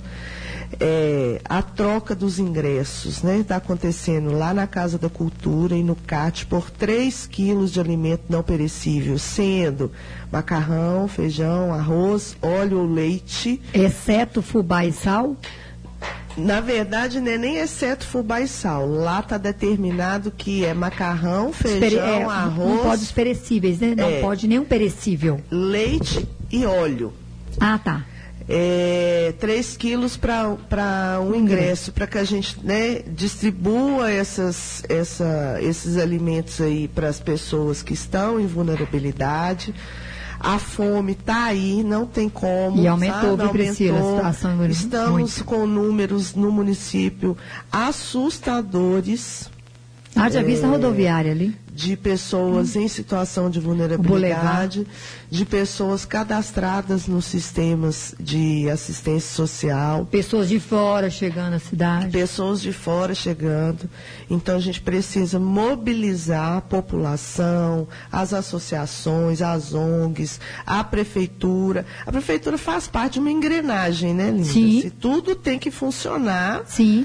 A troca dos ingressos, né? Está acontecendo lá na Casa da Cultura e no CAT por 3 quilos de alimento não perecível, sendo macarrão, feijão, arroz, óleo ou leite. Exceto fubá e sal? Na verdade, não é nem exceto fubá e sal. Lá está determinado que é macarrão, feijão, arroz. Não pode os perecíveis, né? Não pode nenhum perecível. Leite e óleo. Ah, tá. 3 quilos para um ingresso, para que a gente, né, distribua esses alimentos aí para as pessoas que estão em vulnerabilidade. A fome está aí, não tem como. E aumentou, viu, Priscila, a situação. Estamos com números no município assustadores. Já vi essa rodoviária ali. De pessoas em situação de vulnerabilidade, de pessoas cadastradas nos sistemas de assistência social. Pessoas de fora chegando à cidade. Pessoas de fora chegando. Então, a gente precisa mobilizar a população, as associações, as ONGs, a prefeitura. A prefeitura faz parte de uma engrenagem, né, Linda? Sim. Se tudo tem que funcionar. Sim.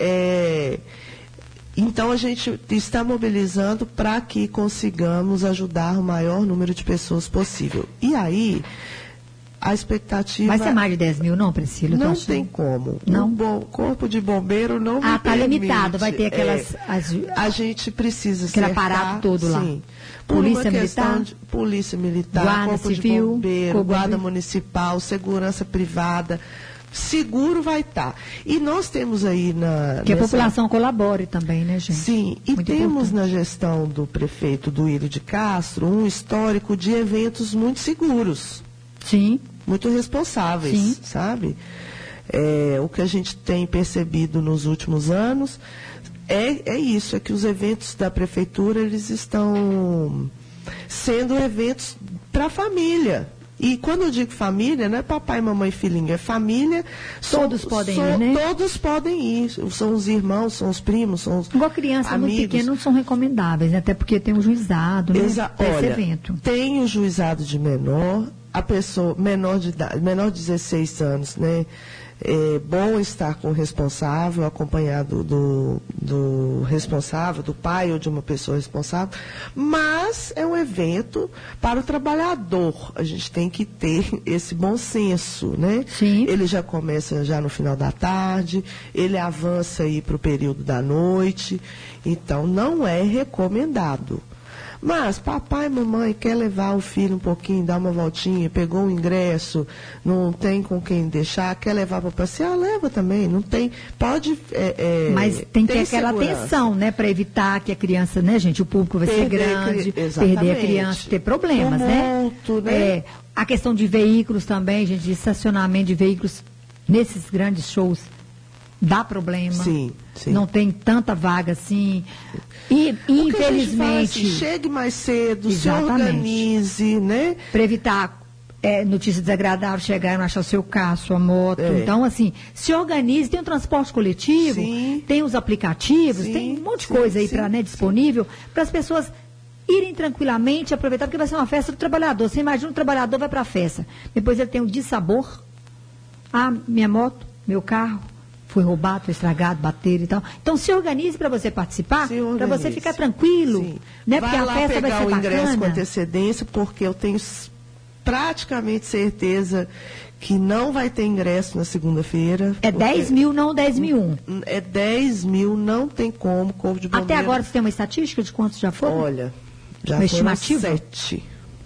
Então, a gente está mobilizando para que consigamos ajudar o maior número de pessoas possível. E aí, a expectativa... Vai ser mais de 10 mil, não, Priscila? Não tem como. Não? O corpo de bombeiro não me tá permite. Limitado, vai ter aquelas... A gente precisa aquele cercar, aparato todo lá. Sim. Polícia Militar? Polícia Militar, Guarda Corpo Civil, de Bombeiro, Guarda Municipal, Segurança Privada... Seguro vai estar. E nós temos aí que a população colabore também, né, gente? Sim, e muito temos importante. Na gestão do prefeito Duílio de Castro um histórico de eventos muito seguros. Sim. Muito responsáveis, sim, sabe? O que a gente tem percebido nos últimos anos é isso, é que os eventos da prefeitura, eles estão sendo eventos para a família. E quando eu digo família, não é papai, mamãe, filhinho, é família. Todos podem ir, né? Todos podem ir. São os irmãos, são os primos, são os igual criança amigos. Muito pequena não são recomendáveis, até porque tem um juizado, né? Olha, esse evento. Tem o juizado de menor, a pessoa menor de 16 anos, né? É bom estar com o responsável, acompanhado do responsável, do pai ou de uma pessoa responsável, mas é um evento para o trabalhador. A gente tem que ter esse bom senso, né? Sim. Ele já começa já no final da tarde, ele avança aí para o período da noite, então não é recomendado. Mas papai e mamãe quer levar o filho um pouquinho, dar uma voltinha, pegou um ingresso, não tem com quem deixar, quer levar para passear, leva também, não tem, pode... Mas tem que ter aquela segurança. Atenção, né, para evitar que a criança, né, gente, o público vai ser grande, perder a criança, ter problemas, tumulto, né? A questão de veículos também, gente, de estacionamento de veículos nesses grandes shows dá problema. Sim. Não tem tanta vaga assim. E, infelizmente... Assim, chegue mais cedo, exatamente, se organize, né? Para evitar notícia desagradável, chegar e não achar o seu carro, sua moto. Então, assim, se organize, tem o transporte coletivo, sim, tem os aplicativos, sim, tem um monte de coisa aí disponível para as pessoas irem tranquilamente, aproveitar, porque vai ser uma festa do trabalhador. Você imagina, o trabalhador vai para a festa, depois ele tem um dissabor. Minha moto, meu carro foi roubado, foi estragado, bateram e tal. Então, se organize para você participar, para você ficar tranquilo. Sim. Né? Porque a festa vai ser o ingresso bacana. com antecedência, porque eu tenho praticamente certeza que não vai ter ingresso na segunda-feira. É 10 mil, não 10 mil. É 10 mil, não tem como, Corpo de Bombeiro. Até agora você tem uma estatística de quantos já foram? Olha, já uma foram estimativa? 7.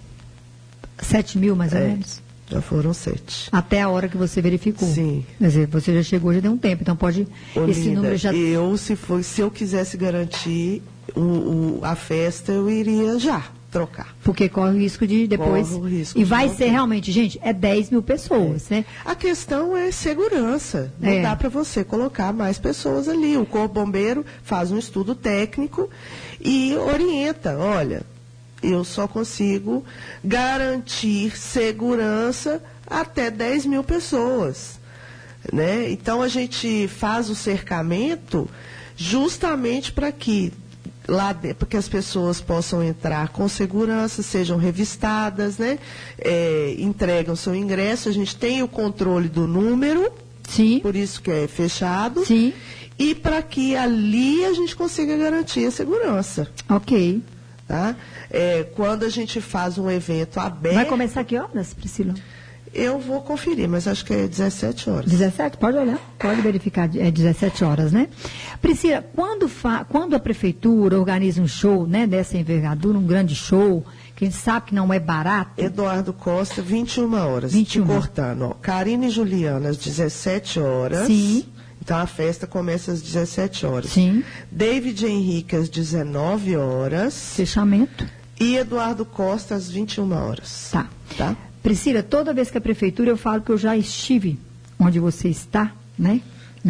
7 mil, mais ou menos? Já foram 7. Até a hora que você verificou. Sim. Quer dizer, você já chegou, já deu um tempo, então pode... esse número já... Se eu quisesse garantir a festa, eu iria já trocar. Porque corre o risco de depois... Corre o risco e de vai não ser ter. Realmente, gente, é 10 mil pessoas, né? A questão é segurança. Não dá para você colocar mais pessoas ali. O Corpo Bombeiro faz um estudo técnico e orienta, olha... Eu só consigo garantir segurança até 10 mil pessoas. Né? Então, a gente faz o cercamento justamente para que porque as pessoas possam entrar com segurança, sejam revistadas, né? Entregam seu ingresso. A gente tem o controle do número, sim, por isso que é fechado. Sim. E para que ali a gente consiga garantir a segurança. Ok. Tá? Quando a gente faz um evento aberto... Vai começar que horas, Priscila? Eu vou conferir, mas acho que é 17 horas. 17? Pode olhar, pode verificar, é 17 horas, né? Priscila, quando a prefeitura organiza um show, né, dessa envergadura, um grande show, que a gente sabe que não é barato. Eduardo Costa, 21 horas. 21. Cortando, ó. Karine e Juliana, às 17 horas. Sim. Então a festa começa às 17 horas. Sim. David Henrique, às 19 horas. Fechamento. E Eduardo Costa, às 21 horas. Tá. Priscila, toda vez que a prefeitura, eu falo que eu já estive onde você está, né?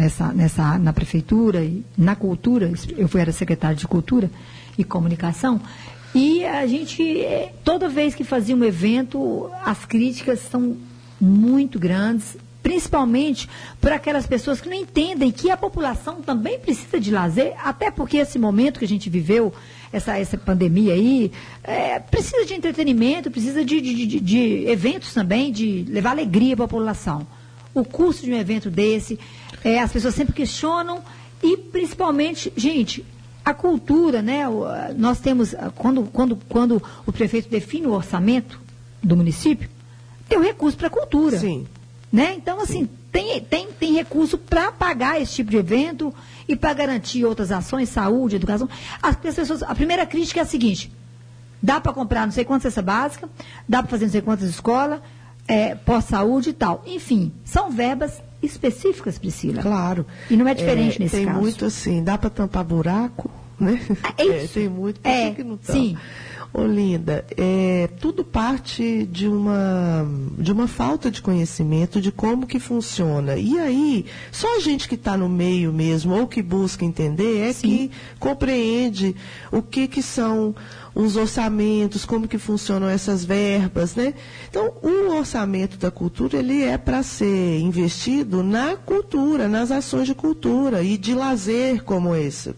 Na prefeitura e na cultura, eu era secretária de Cultura e Comunicação, e a gente, toda vez que fazia um evento, as críticas são muito grandes, principalmente por aquelas pessoas que não entendem que a população também precisa de lazer, até porque esse momento que a gente viveu, essa pandemia aí, precisa de entretenimento, precisa de eventos também, de levar alegria para a população. O custo de um evento desse, as pessoas sempre questionam e principalmente, gente, a cultura, né? Nós temos, quando o prefeito define o orçamento do município, tem o recurso para a cultura. Sim. Né? Então, assim, tem recurso para pagar esse tipo de evento e para garantir outras ações, saúde, educação. As pessoas, a primeira crítica é a seguinte: dá para comprar não sei quantas cesta básica, dá para fazer não sei quantas escolas, pós-saúde e tal. Enfim, são verbas específicas, Priscila. Claro. E não é diferente nesse tem caso. Tem muito assim, dá para tampar buraco, né? Isso. Tem muito, por que não tampa? Sim. Olinda, tudo parte de uma falta de conhecimento de como que funciona. E aí, só a gente que está no meio mesmo, ou que busca entender, que compreende o que são os orçamentos, como que funcionam essas verbas, né? Então, o orçamento da cultura, ele é para ser investido na cultura, nas ações de cultura e de lazer como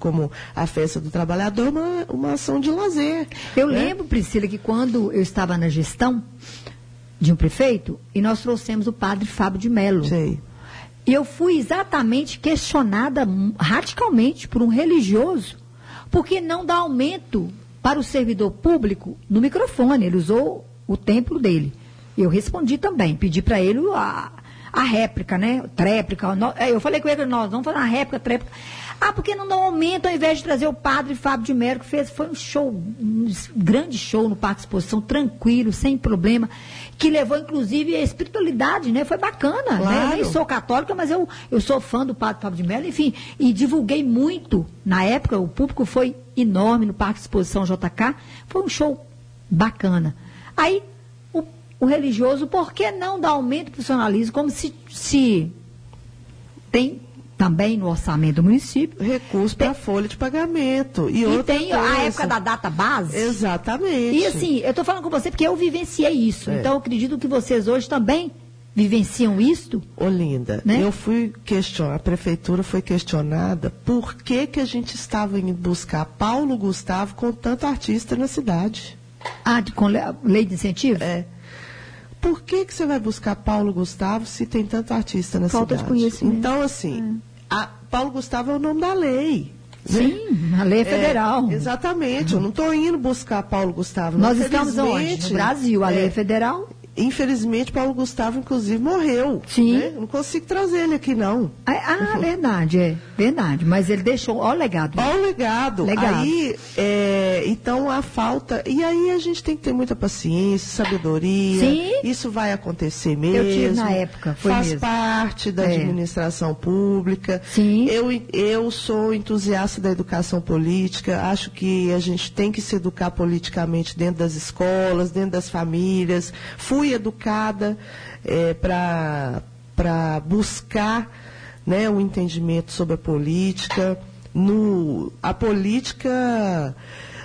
a Festa do Trabalhador, uma ação de lazer. Eu lembro, Priscila, que quando eu estava na gestão de um prefeito, e nós trouxemos o padre Fábio de Mello. Sei. E eu fui exatamente questionada radicalmente por um religioso, porque não dá aumento para o servidor público no microfone. Ele usou o templo dele. Eu respondi também, pedi para ele a réplica, né? Tréplica. Eu falei com ele, nós vamos fazer uma réplica, tréplica. Porque não dá um aumento ao invés de trazer o padre Fábio de Mello, que foi um show, um grande show no Parque Exposição, tranquilo, sem problema, que levou inclusive a espiritualidade, né? Foi bacana, claro. Né? Eu nem sou católica, mas eu sou fã do padre Fábio de Mello, enfim, e divulguei muito. Na época, o público foi enorme no Parque Exposição JK, foi um show bacana. Aí, o religioso, por que não dar aumento para o funcionalismo, como se tem também no orçamento do município. Recurso para a folha de pagamento. E tem coisa. A época da data base. Exatamente. E assim, eu estou falando com você porque eu vivenciei isso. Então, eu acredito que vocês hoje também vivenciam isso. Olinda, né? Eu fui questionar, a prefeitura foi questionada por que a gente estava indo buscar Paulo Gustavo com tanto artista na cidade. Com lei de incentivo? Por que você vai buscar Paulo Gustavo se tem tanto artista na cidade? Falta de conhecimento. Então, assim, Paulo Gustavo é o nome da lei. Sim, né? A lei é federal. Exatamente, eu não estou indo buscar Paulo Gustavo. Nós estamos onde? No Brasil, a lei é federal. Infelizmente, Paulo Gustavo, inclusive, morreu. Sim. Né? Não consigo trazer ele aqui, não. Verdade. Mas ele deixou, ó o legado. Ó o legado. Aí, então, a falta... E aí a gente tem que ter muita paciência, sabedoria. Sim. Isso vai acontecer mesmo. Eu tive na época, Faz parte da administração pública. Sim. Eu sou entusiasta da educação política. Acho que a gente tem que se educar politicamente dentro das escolas, dentro das famílias. Fui educada para buscar, né, um entendimento sobre a política, a política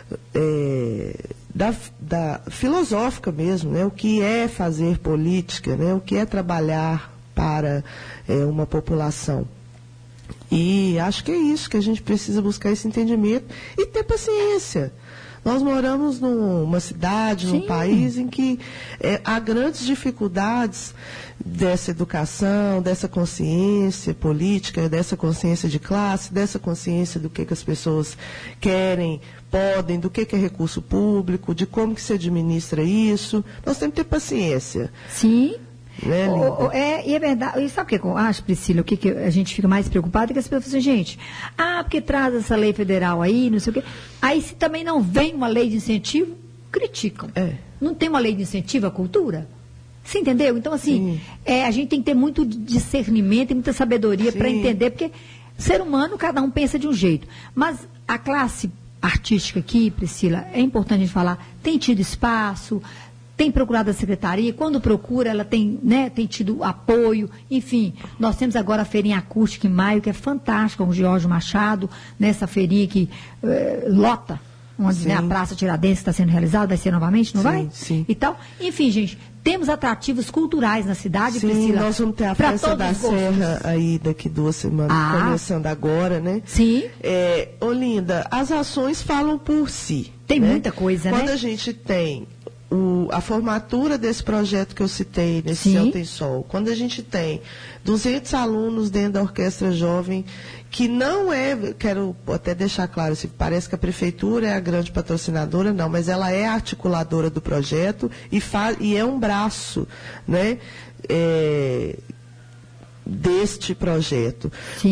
da filosófica mesmo, né, o que é fazer política, né, o que é trabalhar para uma população. E acho que é isso, que a gente precisa buscar esse entendimento e ter paciência. Nós moramos numa cidade, num país em que há grandes dificuldades dessa educação, dessa consciência política, dessa consciência de classe, dessa consciência do que as pessoas querem, podem, do que é recurso público, de como que se administra isso. Nós temos que ter paciência. Sim. né, Linda? E é verdade. E sabe o que eu acho, Priscila? O que a gente fica mais preocupado é que as pessoas dizem, gente, porque traz essa lei federal aí, não sei o quê. Aí se também não vem uma lei de incentivo, criticam. Não tem uma lei de incentivo à cultura? Você entendeu? Então, assim, a gente tem que ter muito discernimento e muita sabedoria para entender, porque ser humano, cada um pensa de um jeito. Mas a classe artística aqui, Priscila, é importante a gente falar, tem tido espaço, tem procurado a secretaria, quando procura, ela tem tido apoio, enfim, nós temos agora a feirinha acústica em maio, que é fantástica, com o Jorge Machado, nessa feirinha que lota, onde a Praça Tiradentes está sendo realizada, vai ser novamente, não vai? Sim. E tal. Enfim, gente, temos atrativos culturais na cidade, Priscila. Nós vamos ter a Festa da Serra aí daqui 2 semanas, começando agora, né? Sim. Linda, as ações falam por si. Tem muita coisa, né? Quando a gente tem a formatura desse projeto que eu citei, nesse Céu Tem Sol, quando a gente tem 200 alunos dentro da Orquestra Jovem, que não quero até deixar claro, parece que a Prefeitura é a grande patrocinadora, não, mas ela é a articuladora do projeto e é um braço, né, deste projeto. Sim.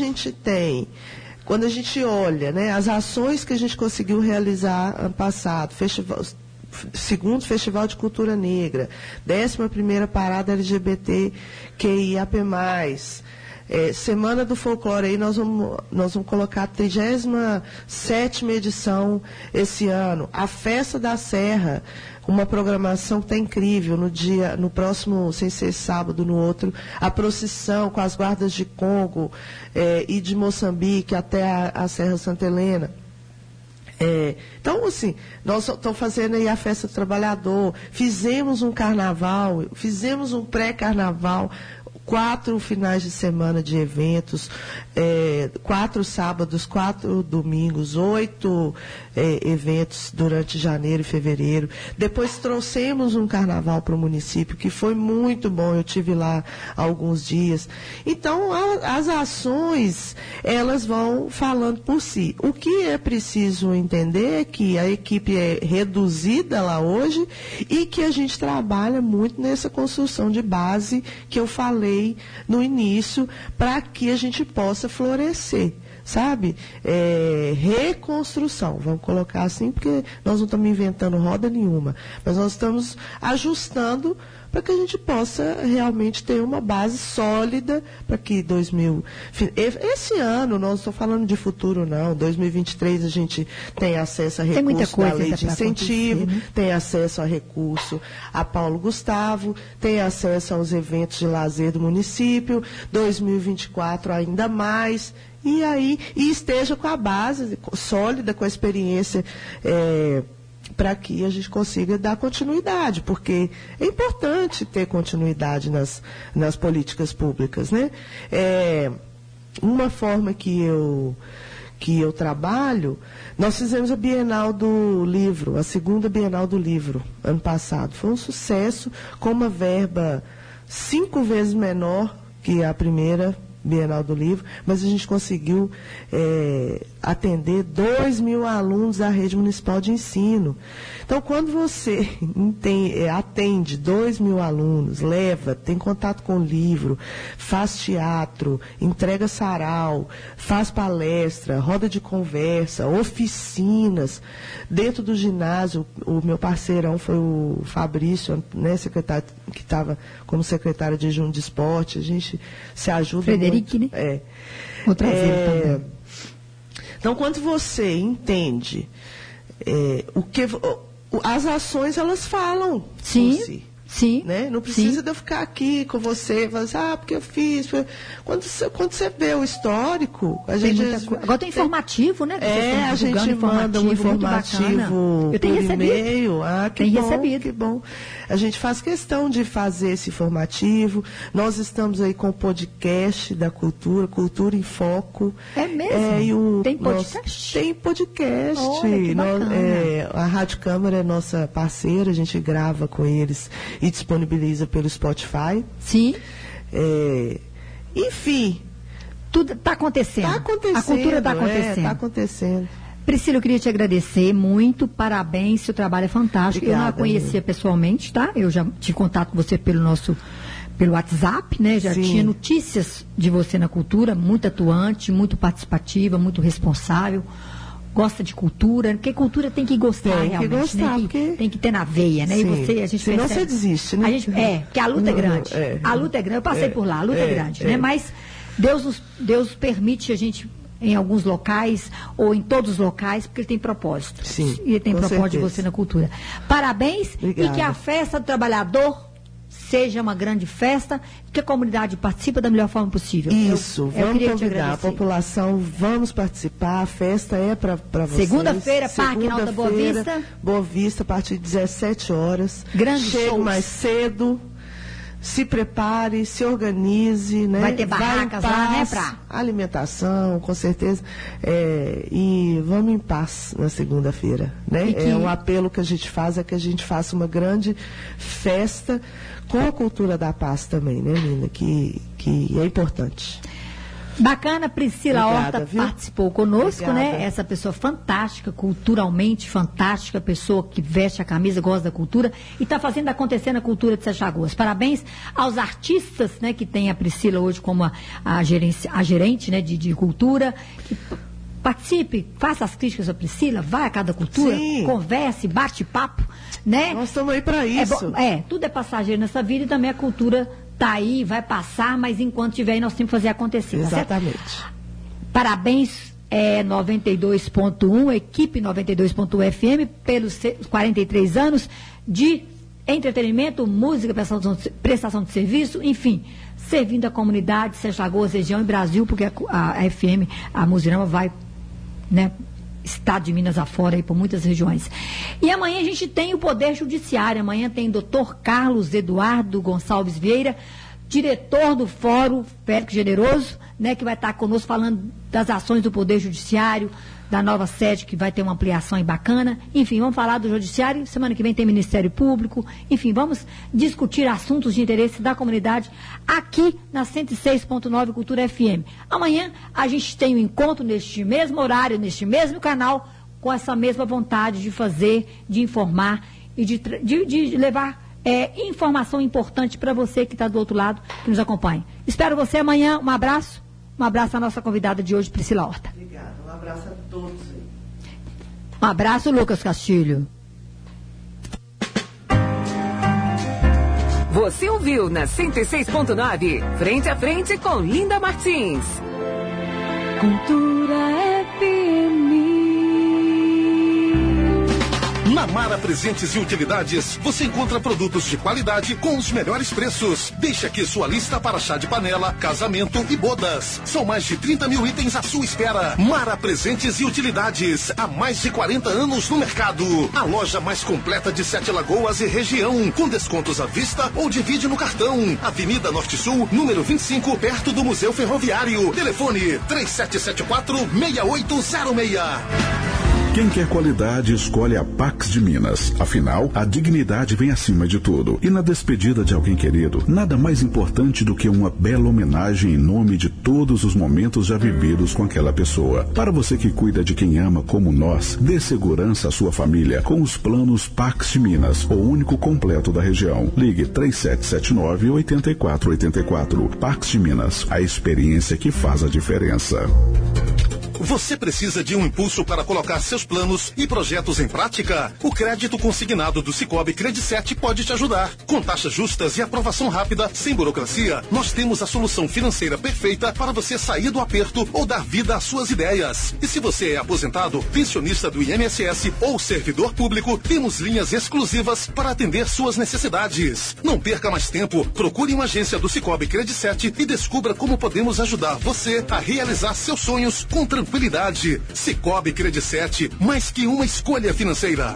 Quando a gente olha, né, as ações que a gente conseguiu realizar ano passado, segundo Festival de Cultura Negra, 11ª Parada LGBTQIAP+, Semana do Folclore, aí nós vamos colocar a 37ª edição esse ano, a Festa da Serra, uma programação que está incrível, no próximo, sem ser sábado, no outro, a procissão com as guardas de Congo e de Moçambique até a Serra Santa Helena. Então, assim, nós estamos fazendo aí a Festa do Trabalhador, fizemos um carnaval, fizemos um pré-carnaval, 4 finais de semana de eventos, 4 sábados, 4 domingos, 8 eventos durante janeiro e fevereiro. Depois trouxemos um carnaval para o município, que foi muito bom, eu tive lá há alguns dias. Então, as ações, elas vão falando por si. O que é preciso entender é que a equipe é reduzida lá hoje e que a gente trabalha muito nessa construção de base que eu falei no início, para que a gente possa florescer, sabe? Reconstrução, vamos colocar assim, porque nós não estamos inventando roda nenhuma, mas nós estamos ajustando para que a gente possa realmente ter uma base sólida para que esse ano, não estou falando de futuro não, 2023 a gente tem acesso a recurso da lei de incentivo, né? Tem acesso a recurso a Paulo Gustavo, tem acesso aos eventos de lazer do município, 2024 ainda mais, e esteja com a base sólida, com a experiência para que a gente consiga dar continuidade, porque é importante ter continuidade nas políticas públicas, né? Uma forma que eu trabalho, nós fizemos a Bienal do Livro, a 2ª Bienal do Livro, ano passado. Foi um sucesso, com uma verba 5 vezes menor que a primeira Bienal do Livro, mas a gente conseguiu atender 2.000 alunos da rede municipal de ensino. Então, quando você atende 2.000 alunos, tem contato com o livro, faz teatro, entrega sarau, faz palestra, roda de conversa, oficinas, dentro do ginásio, o meu parceirão foi o Fabrício, né, secretário, que estava como secretário de Junho de Esporte, a gente se ajuda Frederico, muito. Né? Vou trazer também. Então, quando você entende as ações, elas falam por si. Sim. Né? Não precisa de eu ficar aqui com você, falar assim, porque eu fiz. Quando você vê o histórico, a gente. Agora tem informativo, né? A gente manda um informativo eu tenho por recebido. e-mail. Que bom, recebido. Que bom. A gente faz questão de fazer esse informativo. Nós estamos aí com o podcast da Cultura, Cultura em Foco. É mesmo? Tem podcast? Tem podcast. Olha, que bacana. A Rádio Câmara é nossa parceira, a gente grava com eles e disponibiliza pelo Spotify. Sim. Enfim. Tudo está acontecendo. Está acontecendo. A cultura está acontecendo. Está acontecendo. Priscila, eu queria te agradecer muito, parabéns, seu trabalho é fantástico. Obrigada, eu não a conhecia pessoalmente, tá? Eu já tive contato com você pelo nosso pelo WhatsApp, né? Já Sim. tinha notícias de você na cultura, muito atuante, muito participativa, muito responsável. Gosta de cultura, porque cultura tem que gostar Tem que realmente, gostar, né? porque... Tem que ter na veia, né? Sim. E você, a gente senão percebe... você desiste, né? Porque a luta é grande. A luta é grande, eu passei por lá, a luta é grande, né? Mas Deus permite a gente, em alguns locais, ou em todos os locais, porque ele tem propósito. Sim, e ele tem com propósito de certeza. você na cultura. Parabéns. Obrigada. E que a festa do trabalhador seja uma grande festa, que a comunidade participe da melhor forma possível. Isso, eu vamos queria te convidar a agradecer. população, vamos participar, a festa é para vocês. Segunda-feira, Parque na Alta Boa Vista. Boa Vista, a partir de 17 horas. Grande Chegue shows. mais cedo, se prepare, se organize, né? Vai ter barracas lá, né, Pra? Alimentação, com certeza. E vamos em paz na segunda-feira, né? E que- É um apelo que a gente faz, é que a gente faça uma grande festa com a cultura da paz também, né, Nina? Que é importante. Bacana, Priscila Obrigada, Horta viu? participou conosco, Obrigada. né? Essa pessoa fantástica, culturalmente fantástica, pessoa que veste a camisa, gosta da cultura e está fazendo acontecer na cultura de Sete Lagoas. Parabéns aos artistas, né, que tem a Priscila hoje como a gerente, né, de cultura. Que participe, faça as críticas à Priscila, vai a cada cultura, Sim. converse, bate papo, né? Nós estamos aí para isso. Tudo é passageiro nessa vida e também a cultura tá aí, vai passar, mas enquanto estiver aí nós temos que fazer acontecer. Tá certo? Exatamente. Parabéns, 92.1, equipe 92.1 FM, pelos 43 anos de entretenimento, música, prestação de serviço, enfim, servindo a comunidade, Sete Lagoas, região e Brasil, porque a FM, a Musirama vai, né, estado de Minas afora aí por muitas regiões. E amanhã a gente tem o Poder Judiciário. Amanhã tem o Dr. Carlos Eduardo Gonçalves Vieira, diretor do Fórum Félix Generoso, né, que vai estar conosco falando das ações do Poder Judiciário, da nova sede que vai ter uma ampliação aí bacana. Enfim, vamos falar do Judiciário. Semana que vem tem Ministério Público. Enfim, vamos discutir assuntos de interesse da comunidade aqui na 106.9 Cultura FM. Amanhã a gente tem um encontro neste mesmo horário, neste mesmo canal, com essa mesma vontade de fazer, de informar e de levar informação importante para você que está do outro lado, que nos acompanha. Espero você amanhã. Um abraço. Um abraço à nossa convidada de hoje, Priscila Horta. Obrigada. Um abraço a todos aí. Um abraço, Lucas Castilho. Você ouviu na 106.9, frente a frente com Linda Martins. Cultura FM. Na Mara Presentes e Utilidades, você encontra produtos de qualidade com os melhores preços. Deixe aqui sua lista para chá de panela, casamento e bodas. São mais de 30 mil itens à sua espera. Mara Presentes e Utilidades, há mais de 40 anos no mercado. A loja mais completa de Sete Lagoas e região, com descontos à vista ou divide no cartão. Avenida Norte Sul, número 25, perto do Museu Ferroviário. Telefone 3774-6806. Quem quer qualidade escolhe a Pax de Minas. Afinal, a dignidade vem acima de tudo. E na despedida de alguém querido, nada mais importante do que uma bela homenagem em nome de todos os momentos já vividos com aquela pessoa. Para você que cuida de quem ama como nós, dê segurança à sua família com os planos Pax de Minas, o único completo da região. Ligue 3779-8484. Pax de Minas, a experiência que faz a diferença. Você precisa de um impulso para colocar seus planos e projetos em prática? O crédito consignado do Sicoob Credicete pode te ajudar. Com taxas justas e aprovação rápida, sem burocracia, nós temos a solução financeira perfeita para você sair do aperto ou dar vida às suas ideias. E se você é aposentado, pensionista do INSS ou servidor público, temos linhas exclusivas para atender suas necessidades. Não perca mais tempo, procure uma agência do Sicoob Credicete e descubra como podemos ajudar você a realizar seus sonhos com tranquilidade. Sicoob Credicete, mais que uma escolha financeira.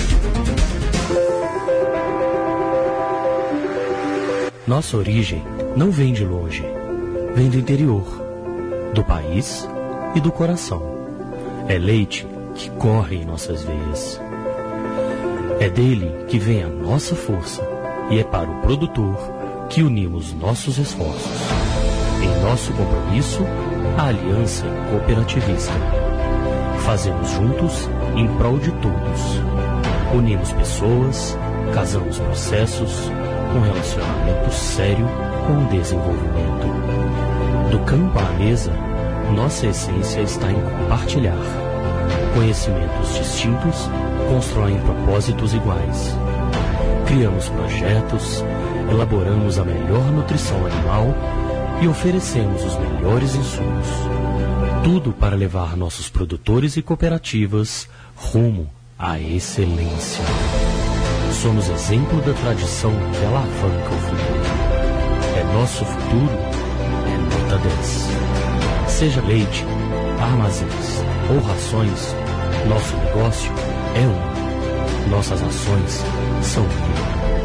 Nossa origem não vem de longe, vem do interior, do país e do coração. É leite que corre em nossas veias. É dele que vem a nossa força e é para o produtor que unimos nossos esforços. Em nosso compromisso, a aliança cooperativista. Fazemos juntos em prol de todos. Unimos pessoas, casamos processos, um relacionamento sério com o desenvolvimento. Do campo à mesa, nossa essência está em compartilhar. Conhecimentos distintos constroem propósitos iguais. Criamos projetos, elaboramos a melhor nutrição animal e oferecemos os melhores insumos. Tudo para levar nossos produtores e cooperativas rumo à excelência. Somos exemplo da tradição que alavanca o futuro. É nosso futuro, é nota 10. Seja leite, armazéns ou rações, nosso negócio é um. Nossas ações são mil.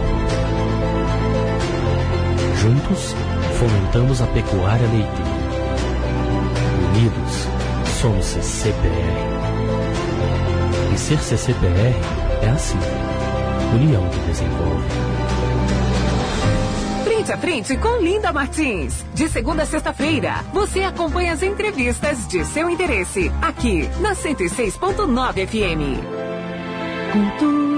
Juntos, fomentamos a pecuária leiteira. Unidos, somos CCPR. E ser CCPR é assim. União que desenvolve. Frente a frente com Linda Martins. De segunda a sexta-feira, você acompanha as entrevistas de seu interesse, aqui na 106.9 FM. Cultura.